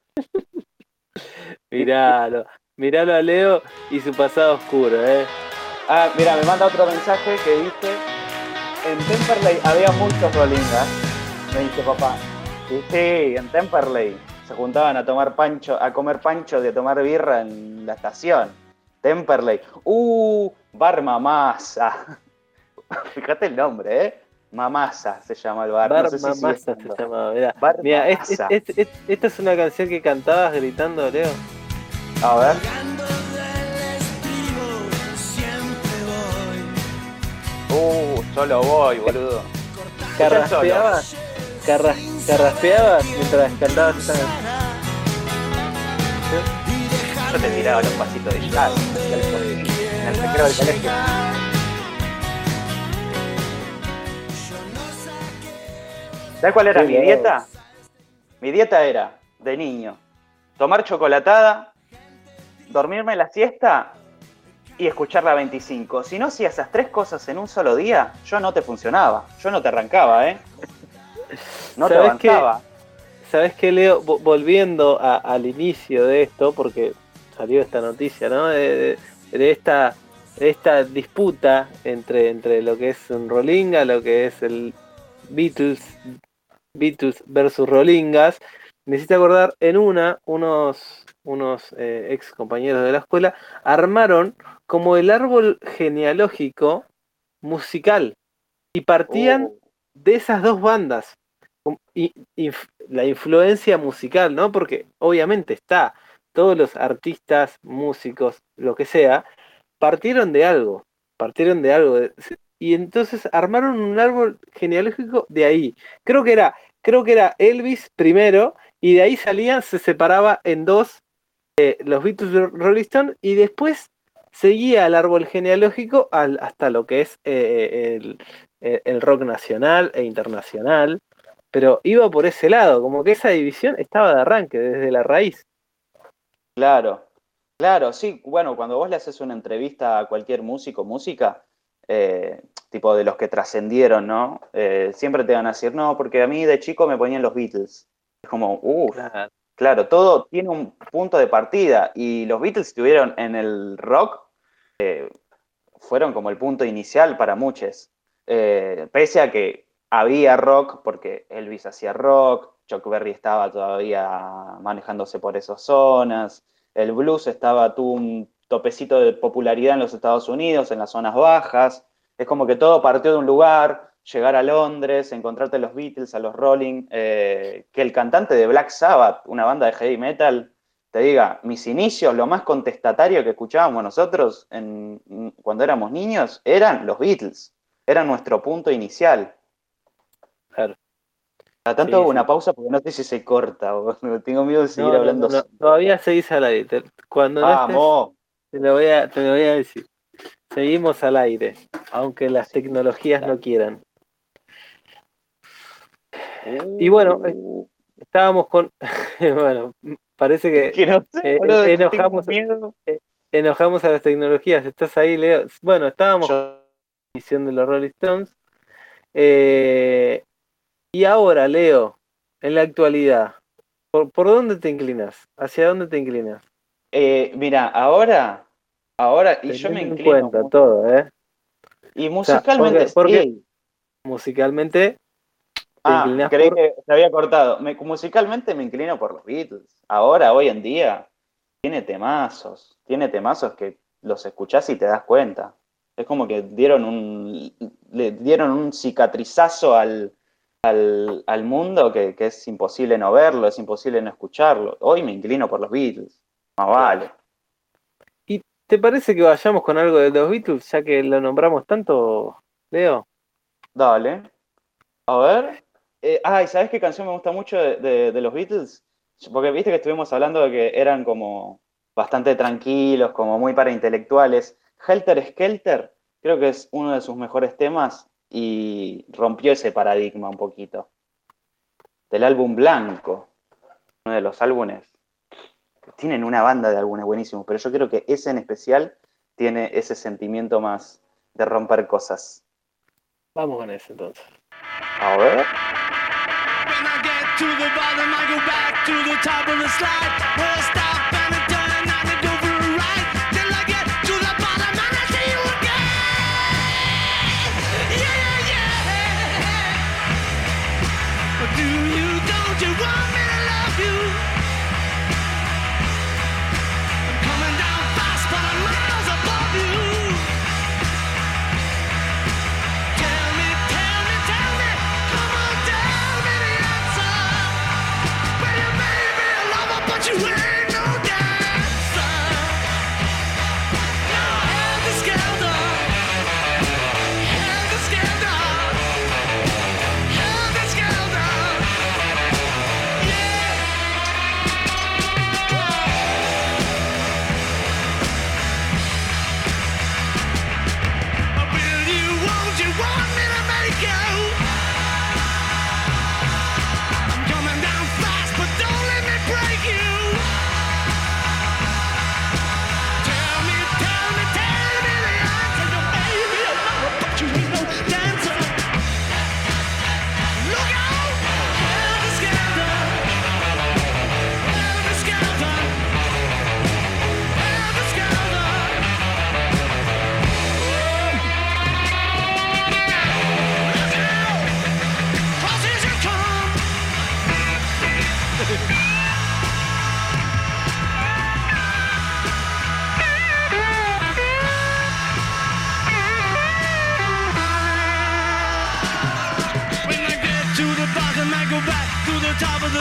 Miralo a Leo y su pasado oscuro, Mira, me manda otro mensaje que dice: en Temperley había muchos Rolingas, me dice papá. Sí, en Temperley se juntaban a comer pancho y a tomar birra en la estación. Temperley. Bar Mamasa. Fíjate el nombre, Mamasa se llama el bar. Bar No sé si Mamasa sigue se siendo. llamaba. Bar Mira, Mamasa. esta es una canción que cantabas gritando, Leo. A ver. Colgando del estribo, siempre voy. Solo voy, boludo. Carraspeabas mientras cantabas esta canción. Yo te tiraba los pasitos de jazz en el recreo del colegio. ¿Sabes cuál era Sí, mi claro. dieta? Mi dieta era, de niño, tomar chocolatada, dormirme la siesta y escuchar la 25. Si no hacía esas 3 cosas en un solo día, yo no te funcionaba. Yo no te arrancaba, No te ¿Sabés avanzaba. ¿Sabés qué, Leo? Volviendo al inicio de esto, porque salió esta noticia, ¿no? De esta disputa entre lo que es un Rolinga, lo que es el Beatles versus Rolingas. Me hiciste acordar, en unos ex compañeros de la escuela armaron como el árbol genealógico musical y partían de esas dos bandas. la influencia musical, ¿no? Porque obviamente está, todos los artistas, músicos, lo que sea, partieron de algo, y entonces armaron un árbol genealógico de ahí. Creo que era Elvis primero, y de ahí se separaba en dos, los Beatles y Rolling Stone, y después seguía el árbol genealógico hasta lo que es el rock nacional e internacional, pero iba por ese lado, como que esa división estaba de arranque, desde la raíz. Claro, claro, sí. Bueno, cuando vos le haces una entrevista a cualquier música, tipo de los que trascendieron, ¿no? Siempre te van a decir, no, porque a mí de chico me ponían los Beatles. Es como, uff, claro, todo tiene un punto de partida. Y los Beatles estuvieron en el rock, fueron como el punto inicial para muchos. Pese a que había rock, porque Elvis hacía rock, Chuck Berry estaba todavía manejándose por esas zonas, el blues tuvo un topecito de popularidad en los Estados Unidos, en las zonas bajas. Es como que todo partió de un lugar, llegar a Londres, encontrarte a los Beatles, a los Rolling, que el cantante de Black Sabbath, una banda de heavy metal, te diga, mis inicios, lo más contestatario que escuchábamos nosotros cuando éramos niños, eran los Beatles, eran nuestro punto inicial. Claro. Cada tanto hago una pausa porque no sé si se corta, o tengo miedo de seguir hablando. No, todavía seguís al aire. Cuando ¡Vamos! te lo voy a decir. Seguimos al aire, aunque las tecnologías no quieran. Y bueno, estábamos con... bueno, parece que no sé, enojamos a las tecnologías. ¿Estás ahí, Leo? Bueno, estábamos con la edición de los Rolling Stones. Y ahora, Leo, en la actualidad, ¿por dónde te inclinas? ¿Hacia dónde te inclinas? Mira, ahora, y yo me inclino en cuenta todo, Y musicalmente, porque musicalmente te inclinas creí que se había cortado. Musicalmente me inclino por los Beatles. Ahora, hoy en día, tiene temazos que los escuchás y te das cuenta. Es como que le dieron un cicatrizazo al mundo que es imposible no verlo, es imposible no escucharlo. Hoy me inclino por los Beatles. Más vale. ¿Y te parece que vayamos con algo de los Beatles, ya que lo nombramos tanto, Leo? Dale. A ver. ¿Y sabes qué canción me gusta mucho de los Beatles? Porque viste que estuvimos hablando de que eran como bastante tranquilos, como muy para intelectuales. Helter Skelter, creo que es uno de sus mejores temas y rompió ese paradigma un poquito. Del álbum Blanco, uno de los álbumes. Tienen una banda de álbumes buenísimos, pero yo creo que ese en especial tiene ese sentimiento más de romper cosas. Vamos con ese entonces. A ver. When I get to the bottom, I go back to the top of the slide. Where I stop and I turn and I go for a ride. Till I get to the bottom and I see you again. Yeah. But don't you want me to love you? I'm coming down fast, but I'm miles above you. Tell me, come on, tell me the answer. Well, you may be a lover, but you ain't no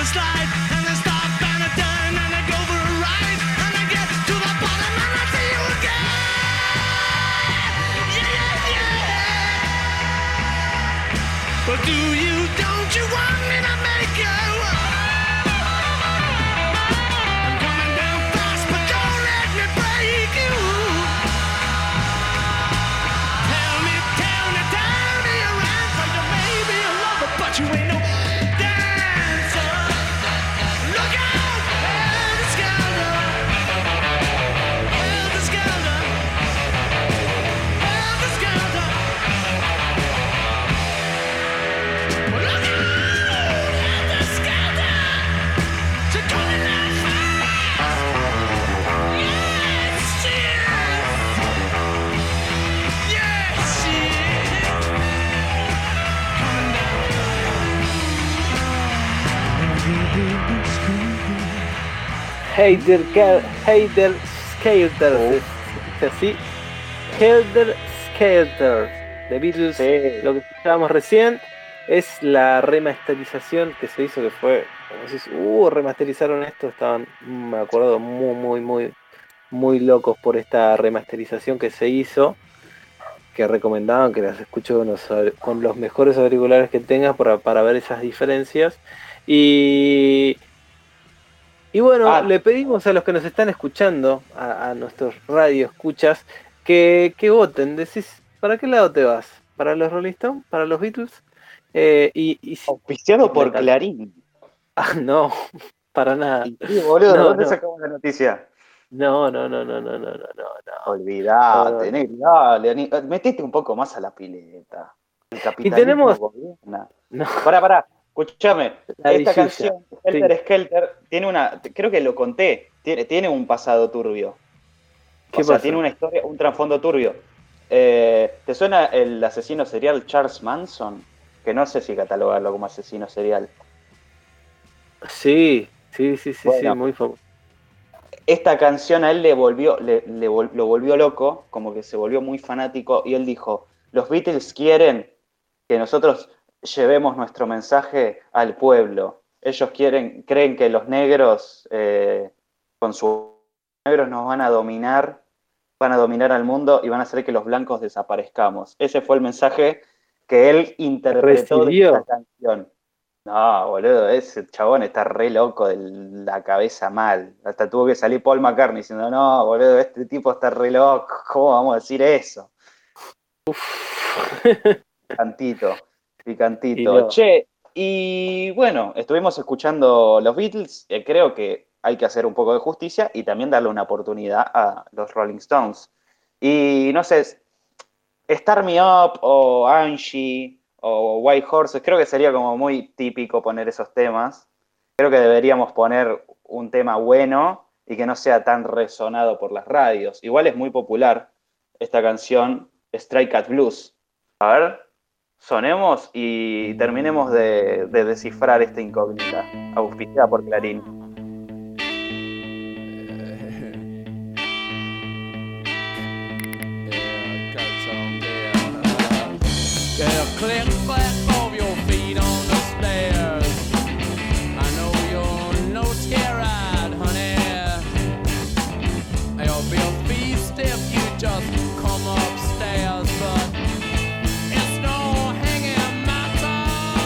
a slide, and they stop and they turn and they go for a ride, and they get to the bottom and I see you again. Yeah, yeah, yeah. But do you, don't you want me to make you? I'm coming down fast, but don't let me break you. Tell me you're right, you may be a lover, but you ain't no dancer. Look out, helter-skelter, helter-skelter, helter-skelter. Look out, helter-skelter, you're coming down fast. Yes, she is. Yes, she is. Coming down. Helter Skelter, ¿es así? Helter Skelter, de Beatles. Sí. Lo que escuchábamos recién es la remasterización que se hizo, que fue, como decís, remasterizaron esto, estaban, me acuerdo, muy locos por esta remasterización que se hizo, que recomendaban que las escuches con los mejores auriculares que tengas para ver esas diferencias. Y bueno, le pedimos a los que nos están escuchando, a nuestros radio escuchas, que voten. Decís, ¿para qué lado te vas? ¿Para los Rolling Stones? ¿Para los Beatles? Auspiciado por Clarín. Ah, no, para nada. Sí, boludo, No, ¿dónde no. sacamos la noticia? No. Olvidate, Negri, dale, metete un poco más a la pileta. El capitalismo tenemos- gobierna. No. Pará, escúchame. La Esta villuya, canción, Helter Skelter, tiene creo que lo conté, tiene un pasado turbio. ¿Qué O sea, pasó? tiene una historia, un trasfondo turbio. ¿Te suena el asesino serial Charles Manson? Que no sé si catalogarlo como asesino serial. Sí, Bueno. muy famoso. Esta canción a él lo volvió loco, como que se volvió muy fanático, y él dijo, los Beatles quieren que nosotros llevemos nuestro mensaje al pueblo. Ellos creen que los negros, con sus negros nos van a dominar al mundo y van a hacer que los blancos desaparezcamos. Ese fue el mensaje que él interpretó ¿Recibió? de esta canción. No, boludo, ese chabón está re loco de la cabeza mal. Hasta tuvo que salir Paul McCartney diciendo, no, boludo, este tipo está re loco. ¿Cómo vamos a decir eso? Picantito. Y no. Che, y bueno, estuvimos escuchando los Beatles. Creo que hay que hacer un poco de justicia y también darle una oportunidad a los Rolling Stones. Y no sé, Start Me Up o Angie o White Horses, creo que sería como muy típico poner esos temas. Creo que deberíamos poner un tema bueno y que no sea tan resonado por las radios. Igual es muy popular esta canción, Stray Cat Blues. A ver, sonemos y terminemos de descifrar esta incógnita, auspiciada por Clarín. Get a click clack of your feet on the stairs. I know you're no scared, honey. It'll be a feast if you just come upstairs, but it's no hanging matter.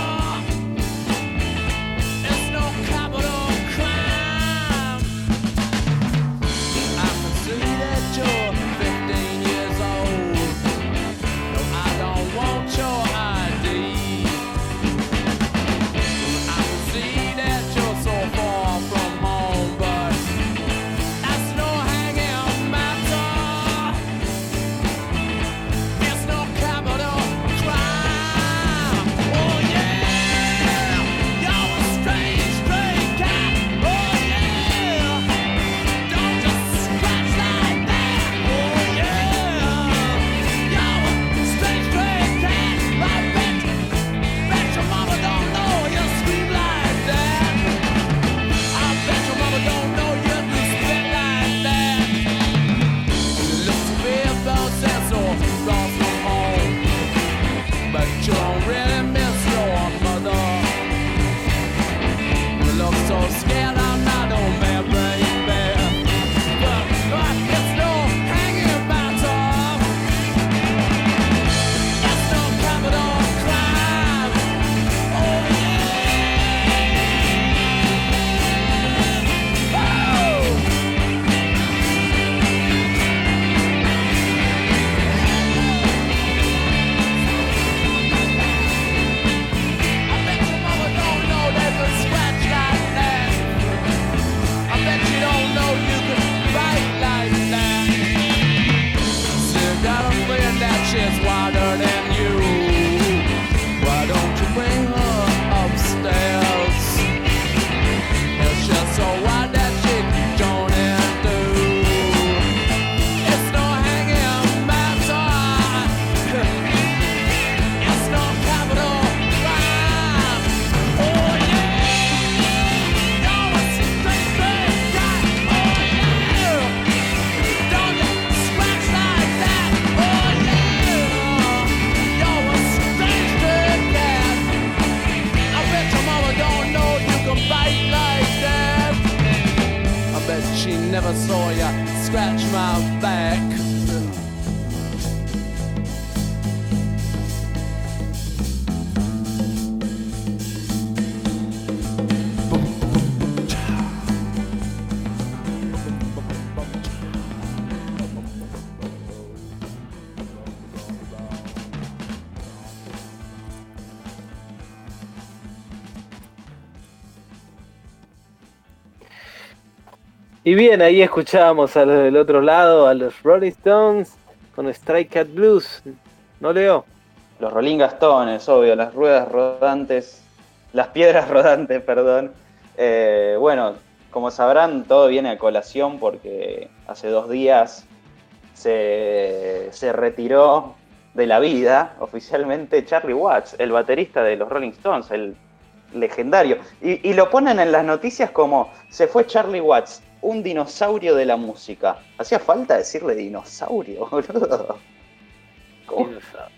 It's no capital crime. I can see that you're 15 years old. No, I don't want your ID. I can see that you're so far from home, but that's no hanging matter. saw ya scratch my back. Y bien, ahí escuchábamos a los del otro lado, a los Rolling Stones con Stray Cat Blues. ¿No, Leo? Los Rolling Stones, obvio, las ruedas rodantes, las piedras rodantes, perdón. Bueno, como sabrán, todo viene a colación porque hace 2 días se retiró de la vida oficialmente Charlie Watts, el baterista de los Rolling Stones, el legendario. Y lo ponen en las noticias como se fue Charlie Watts, un dinosaurio de la música. ¿Hacía falta decirle dinosaurio, boludo? ¿Cómo?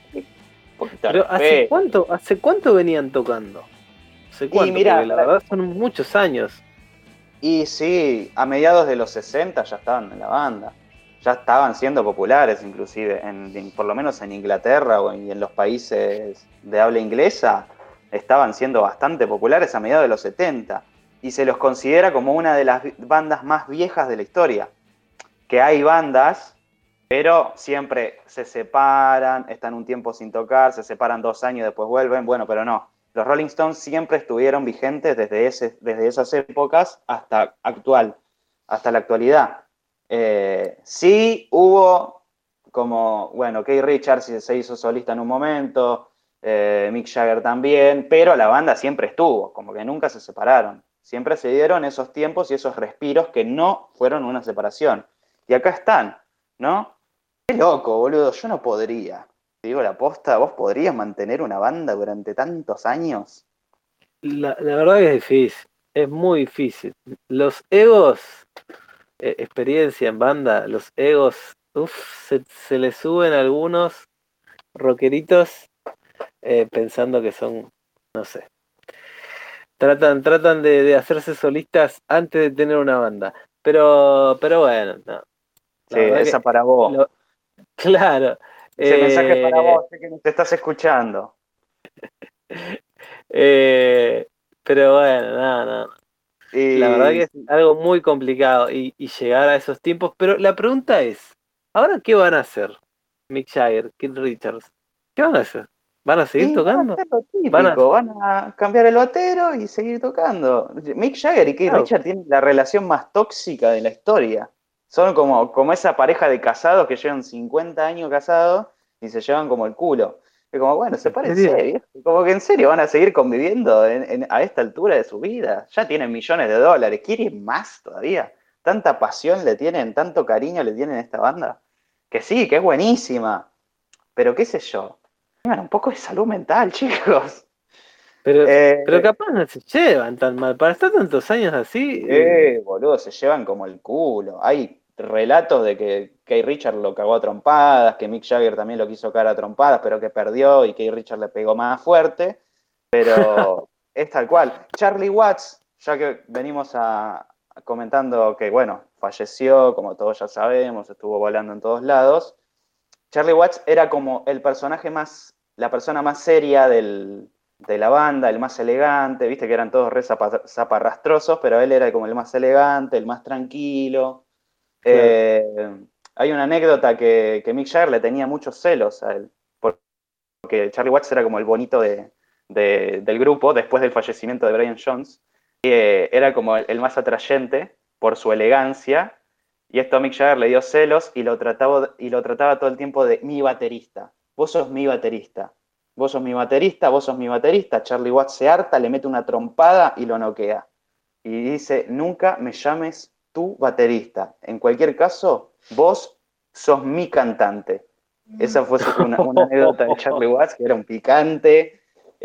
Pero ¿hace cuánto venían tocando? ¿Hace cuánto? Mirá, porque la verdad son muchos años. Y sí, a mediados de los 60 ya estaban en la banda. Ya estaban siendo populares, inclusive, por lo menos en Inglaterra y en los países de habla inglesa, estaban siendo bastante populares a mediados de los 70. Y se los considera como una de las bandas más viejas de la historia. Que hay bandas, pero siempre se separan, están un tiempo sin tocar, se separan 2 años y después vuelven. Bueno, pero no. Los Rolling Stones siempre estuvieron vigentes desde esas épocas hasta la actualidad. Sí hubo como, bueno, Keith Richards se hizo solista en un momento, Mick Jagger también, pero la banda siempre estuvo, como que nunca se separaron. Siempre se dieron esos tiempos y esos respiros que no fueron una separación. Y acá están, ¿no? Qué loco, boludo, yo no podría. Te digo la posta, ¿vos podrías mantener una banda durante tantos años? La verdad que es difícil, es muy difícil. Los egos, experiencia en banda, los egos, se les suben a algunos rockeritos pensando que son, no sé. Tratan de hacerse solistas antes de tener una banda. Pero bueno, no. Sí, esa para vos. Claro. Ese mensaje es para vos, sé que no te estás escuchando. Pero bueno, no. La verdad que es algo muy complicado y llegar a esos tiempos. Pero la pregunta es, ¿ahora qué van a hacer Mick Jagger, Keith Richards? ¿Qué van a hacer? ¿Van a seguir tocando? Van a hacer lo típico, van a cambiar el batero y seguir tocando. Mick Jagger y Keith Richards tienen la relación más tóxica de la historia. Son como esa pareja de casados que llevan 50 años casados y se llevan como el culo. Es como, bueno, sepárense, ¿viejo? Como que en serio van a seguir conviviendo a esta altura de su vida. Ya tienen millones de dólares. ¿Quieren más todavía? Tanta pasión le tienen, tanto cariño le tienen a esta banda. Que sí, que es buenísima. Pero qué sé yo. Tengan un poco de salud mental, chicos. Pero capaz no se llevan tan mal. Para estar tantos años así. Boludo, se llevan como el culo. Hay relatos de que Keith Richards lo cagó a trompadas, que Mick Jagger también lo quiso cagar a trompadas, pero que perdió y Keith Richards le pegó más fuerte. Pero es tal cual. Charlie Watts, ya que venimos comentando que, bueno, falleció, como todos ya sabemos, estuvo volando en todos lados. Charlie Watts era como la persona más seria de la banda, el más elegante, viste que eran todos re zaparrastrosos, pero él era como el más elegante, el más tranquilo. Claro. Hay una anécdota que Mick Jagger le tenía muchos celos a él, porque Charlie Watts era como el bonito del grupo, después del fallecimiento de Brian Jones, y era como el más atrayente por su elegancia, y esto a Mick Jagger le dio celos y lo trataba todo el tiempo de mi baterista. Vos sos mi baterista. Vos sos mi baterista, vos sos mi baterista. Charlie Watts se harta, le mete una trompada y lo noquea. Y dice, nunca me llames tu baterista. En cualquier caso, vos sos mi cantante. Esa fue una anécdota de Charlie Watts, que era un picante,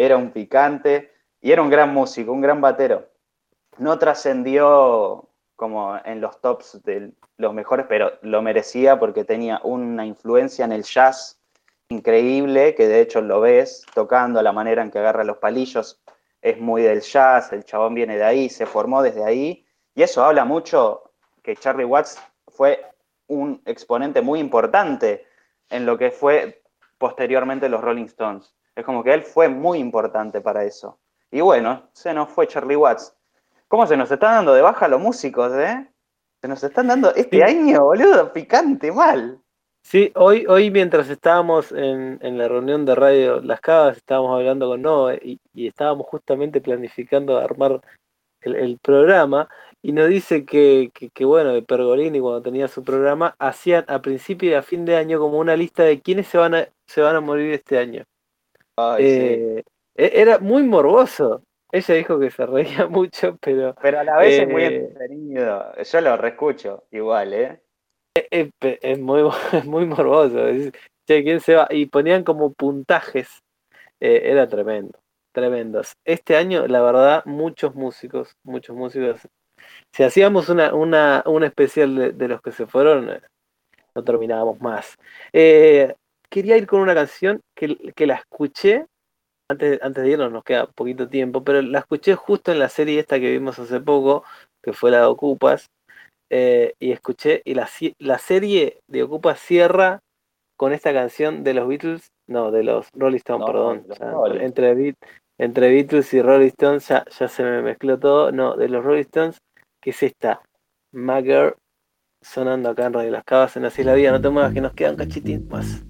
y era un gran músico, un gran batero. No trascendió como en los tops de los mejores, pero lo merecía porque tenía una influencia en el jazz increíble, que de hecho lo ves tocando, la manera en que agarra los palillos es muy del jazz, el chabón viene de ahí, se formó desde ahí, y eso habla mucho que Charlie Watts fue un exponente muy importante en lo que fue posteriormente los Rolling Stones. Es como que él fue muy importante para eso. Y bueno, se nos fue Charlie Watts. ¿Cómo se nos están dando de baja los músicos, eh? Se nos están dando este año, boludo, picante mal. Sí, hoy mientras estábamos en la reunión de Radio Las Cavas, estábamos hablando con Noé y estábamos justamente planificando armar el programa y nos dice que bueno, de Pergolini cuando tenía su programa, hacían a principio y a fin de año como una lista de quiénes se van a morir este año. Ay, sí. Era muy morboso. Ella dijo que se reía mucho, pero Pero a la vez es muy entretenido. Yo lo reescucho igual, ¿eh? es muy, es muy morboso. Che, ¿quién se va? Y ponían como puntajes. Era tremendo, tremendos. Este año, la verdad, muchos músicos. Si hacíamos un especial de los que se fueron, no terminábamos más. Quería ir con una canción que la escuché. Antes de irnos nos queda poquito tiempo, pero la escuché justo en la serie esta que vimos hace poco, que fue la de Ocupas, y escuché, y la serie de Ocupas cierra con esta canción de los Beatles, no, de los Rolling Stones, No, perdón. los O sea, Rolling. entre Beatles y Rolling Stones ya se me mezcló todo. No, de los Rolling Stones, que es esta, My Girl, sonando acá en Radio Las Cavas en Así es la Vida. No te muevas que nos queda un cachitín más.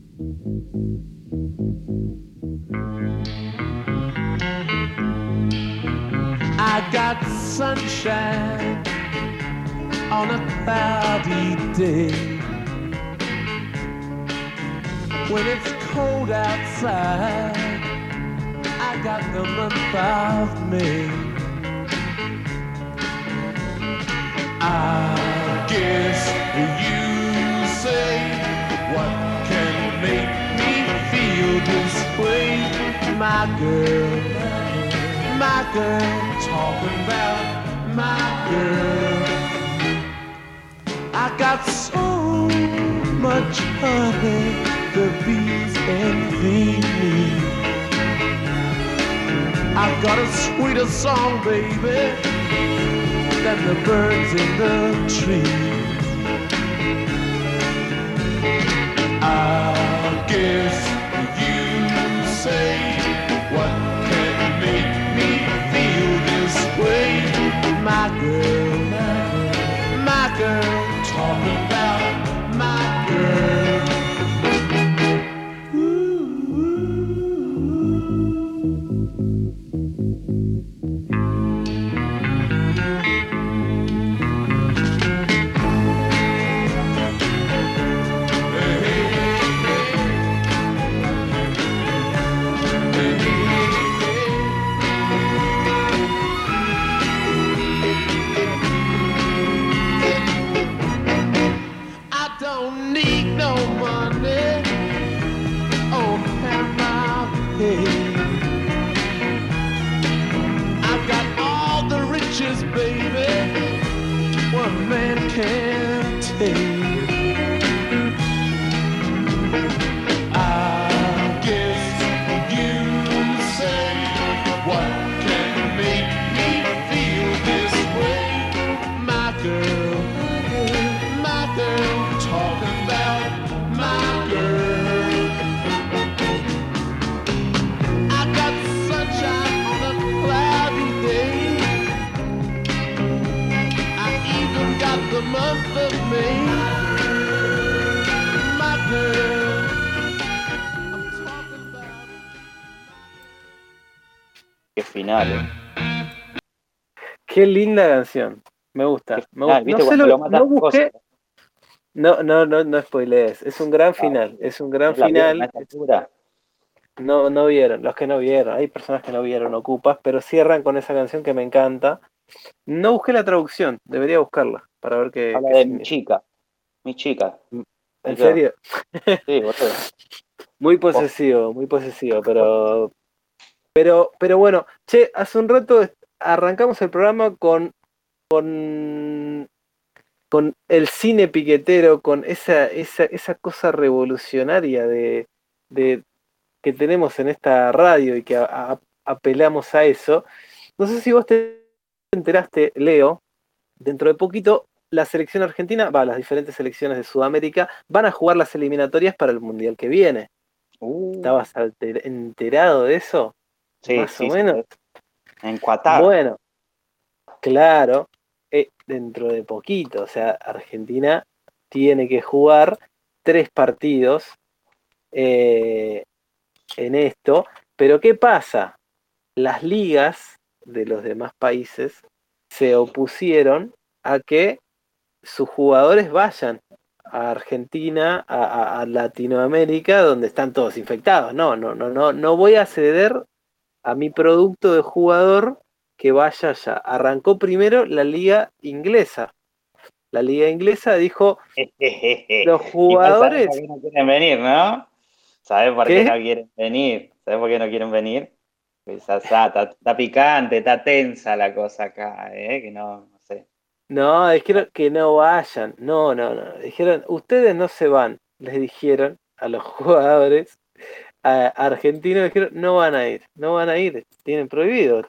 I got sunshine on a cloudy day. When it's cold outside, I got the month of May. I guess you say, what can make me feel this way? My girl, talking about my girl. I got so much honey, the bees envy me. I got a sweeter song, baby, than the birds in the trees. I guess you say, what can make me feel this way? My girl, talking about my girl. Qué final, Qué linda canción. Me gusta. Qué final, ¿viste? No sé, Cuando lo matas no busqué. cosas. No spoilees. Es un gran final. Es un gran ¿No la vieron a final. esta altura? No vieron. Los que no vieron. Hay personas que no vieron Ocupas, pero cierran con esa canción que me encanta. No busqué la traducción. Debería buscarla para ver qué Habla de significa. mi chica. ¿En serio? Sí, boludo. Muy posesivo, pero bueno, che, hace un rato arrancamos el programa con el cine piquetero, con esa cosa revolucionaria de que tenemos en esta radio y que apelamos a eso. No sé si vos te enteraste, Leo, dentro de poquito la selección argentina, las diferentes selecciones de Sudamérica, van a jugar las eliminatorias para el Mundial que viene. ¿Estabas enterado de eso? Sí, Más o sí, menos. en Qatar. Bueno, claro, dentro de poquito, o sea, Argentina tiene que jugar 3 partidos en esto, pero ¿qué pasa? Las ligas de los demás países se opusieron a que sus jugadores vayan a Argentina, a Latinoamérica, donde están todos infectados. No voy a ceder a mi producto de jugador que vaya allá. Arrancó primero la liga inglesa. La liga inglesa dijo, los Igual sabes jugadores, por qué no quieren venir, ¿no? ¿Sabes por qué ¿qué? no quieren venir? ¿Sabes por qué no quieren venir? Pues, está picante, está tensa la cosa acá, ¿eh? Que no sé. No, dijeron que no vayan. No. Dijeron, ustedes no se van. Les dijeron a los jugadores argentinos, dijeron, no van a ir, no van a ir. Tienen prohibido.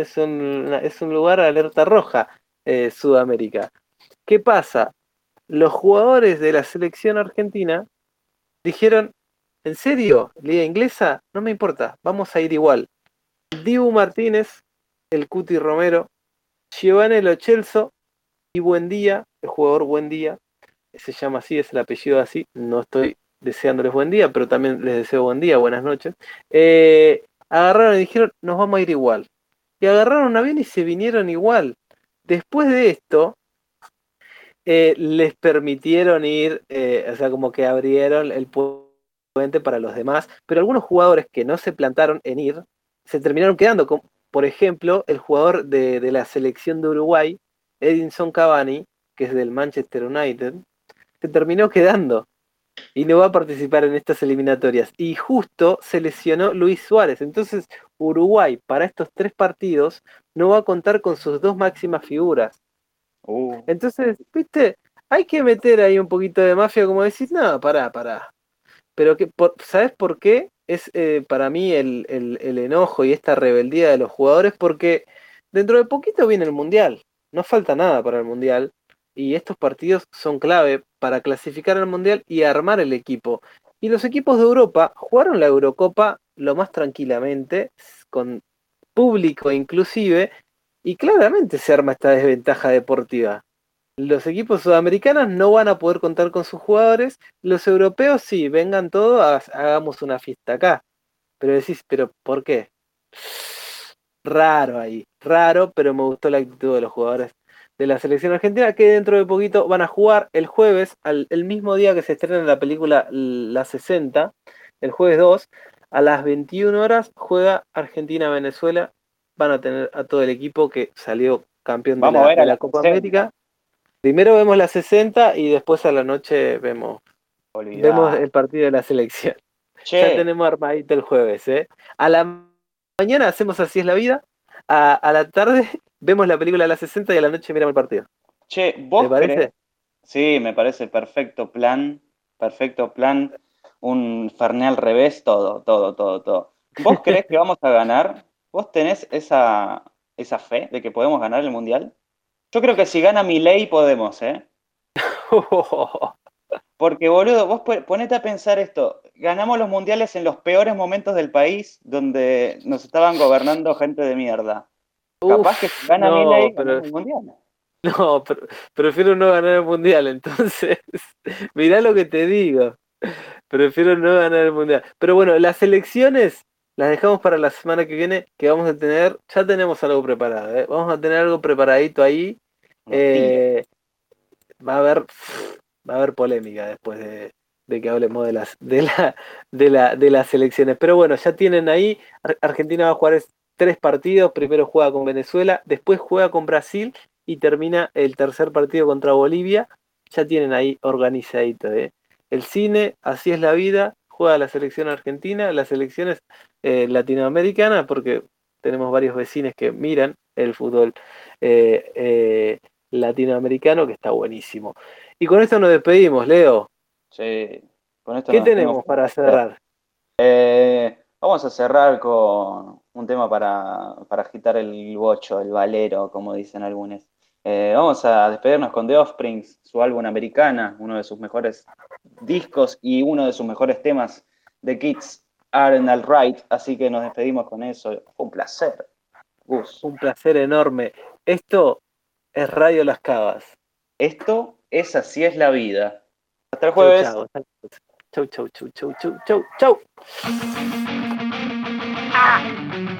Es un lugar alerta roja, Sudamérica. ¿Qué pasa? Los jugadores de la selección argentina dijeron, ¿en serio? ¿Liga inglesa? No me importa, vamos a ir igual. Dibu Martínez, el Cuti Romero, Giovanni Lo Celso y Buendía, el jugador Buendía, se llama así, es el apellido así, no estoy deseándoles buen día, pero también les deseo buen día, buenas noches. Agarraron y dijeron, nos vamos a ir igual. Y agarraron un avión y se vinieron igual. Después de esto, les permitieron ir, o sea, como que abrieron el puente para los demás, pero algunos jugadores que no se plantaron en ir, se terminaron quedando, como, por ejemplo, el jugador de la selección de Uruguay, Edinson Cavani, que es del Manchester United, se terminó quedando y no va a participar en estas eliminatorias. Y justo se lesionó Luis Suárez. Entonces, Uruguay, para estos 3 partidos, no va a contar con sus 2 máximas figuras. Entonces, viste, hay que meter ahí un poquito de mafia, como decís, no, pará. Pero ¿sabes por qué? Es para mí el enojo y esta rebeldía de los jugadores, porque dentro de poquito viene el Mundial. No falta nada para el Mundial. Y estos partidos son clave para clasificar al Mundial y armar el equipo. Y los equipos de Europa jugaron la Eurocopa lo más tranquilamente, con público inclusive, y claramente se arma esta desventaja deportiva. Los equipos sudamericanos no van a poder contar con sus jugadores, los europeos sí, vengan todos, hagamos una fiesta acá. Pero decís, ¿pero por qué? Raro ahí, raro, pero me gustó la actitud de los jugadores de la selección argentina, que dentro de poquito van a jugar el jueves, el mismo día que se estrena la película La 60, el jueves 2, a las 21 horas juega Argentina-Venezuela. Van a tener a todo el equipo que salió campeón Vamos a ver de a la la Copa 60. América. Primero vemos la 60 y después a la noche vemos Olvidá. el partido de la selección. Ya Che, tenemos armadito el jueves, ¿eh? A la mañana hacemos Así es la vida. A la tarde vemos la película de la 60 y a la noche miramos el partido. ¿Te ¿vos creés? parece? Sí, me parece perfecto plan, un Fernet al revés, todo. ¿Vos creés que vamos a ganar? ¿Vos tenés esa fe de que podemos ganar el Mundial? Yo creo que si gana Milei podemos, ¿eh? Porque, boludo, vos ponete a pensar esto. Ganamos los mundiales en los peores momentos del país, donde nos estaban gobernando gente de mierda. Capaz que si gana No, Milei, pero ganamos el mundial. no, prefiero no ganar el mundial, entonces. Mirá lo que te digo. Prefiero no ganar el mundial. Pero bueno, las elecciones las dejamos para la semana que viene, que vamos a tener, ya tenemos algo preparado, ¿eh? Vamos a tener algo preparadito ahí. Una tira. Eh, va a haber, va a haber polémica después de que hablemos de las elecciones. Pero bueno, ya tienen ahí, Argentina va a jugar 3 partidos, primero juega con Venezuela, después juega con Brasil y termina el tercer partido contra Bolivia. Ya tienen ahí organizadito, ¿eh? El cine, Así es la vida, juega la selección argentina, las selecciones latinoamericanas, porque tenemos varios vecinos que miran el fútbol eh, eh, latinoamericano, que está buenísimo. Y con esto nos despedimos, Leo. Sí, con esto ¿Qué nos despedimos. tenemos para cerrar? Vamos a cerrar con un tema para agitar el bocho, el valero, como dicen algunos. Vamos a despedirnos con The Offspring, su álbum Americana, uno de sus mejores discos y uno de sus mejores temas. The Kids Aren't Alright, así que nos despedimos con eso. Fue un placer, Gus. Un placer enorme. Esto es Radio Las Cavas. Esto es Así es la vida. Hasta el jueves. Chau, chau, chau, chau, chau, chau, chau.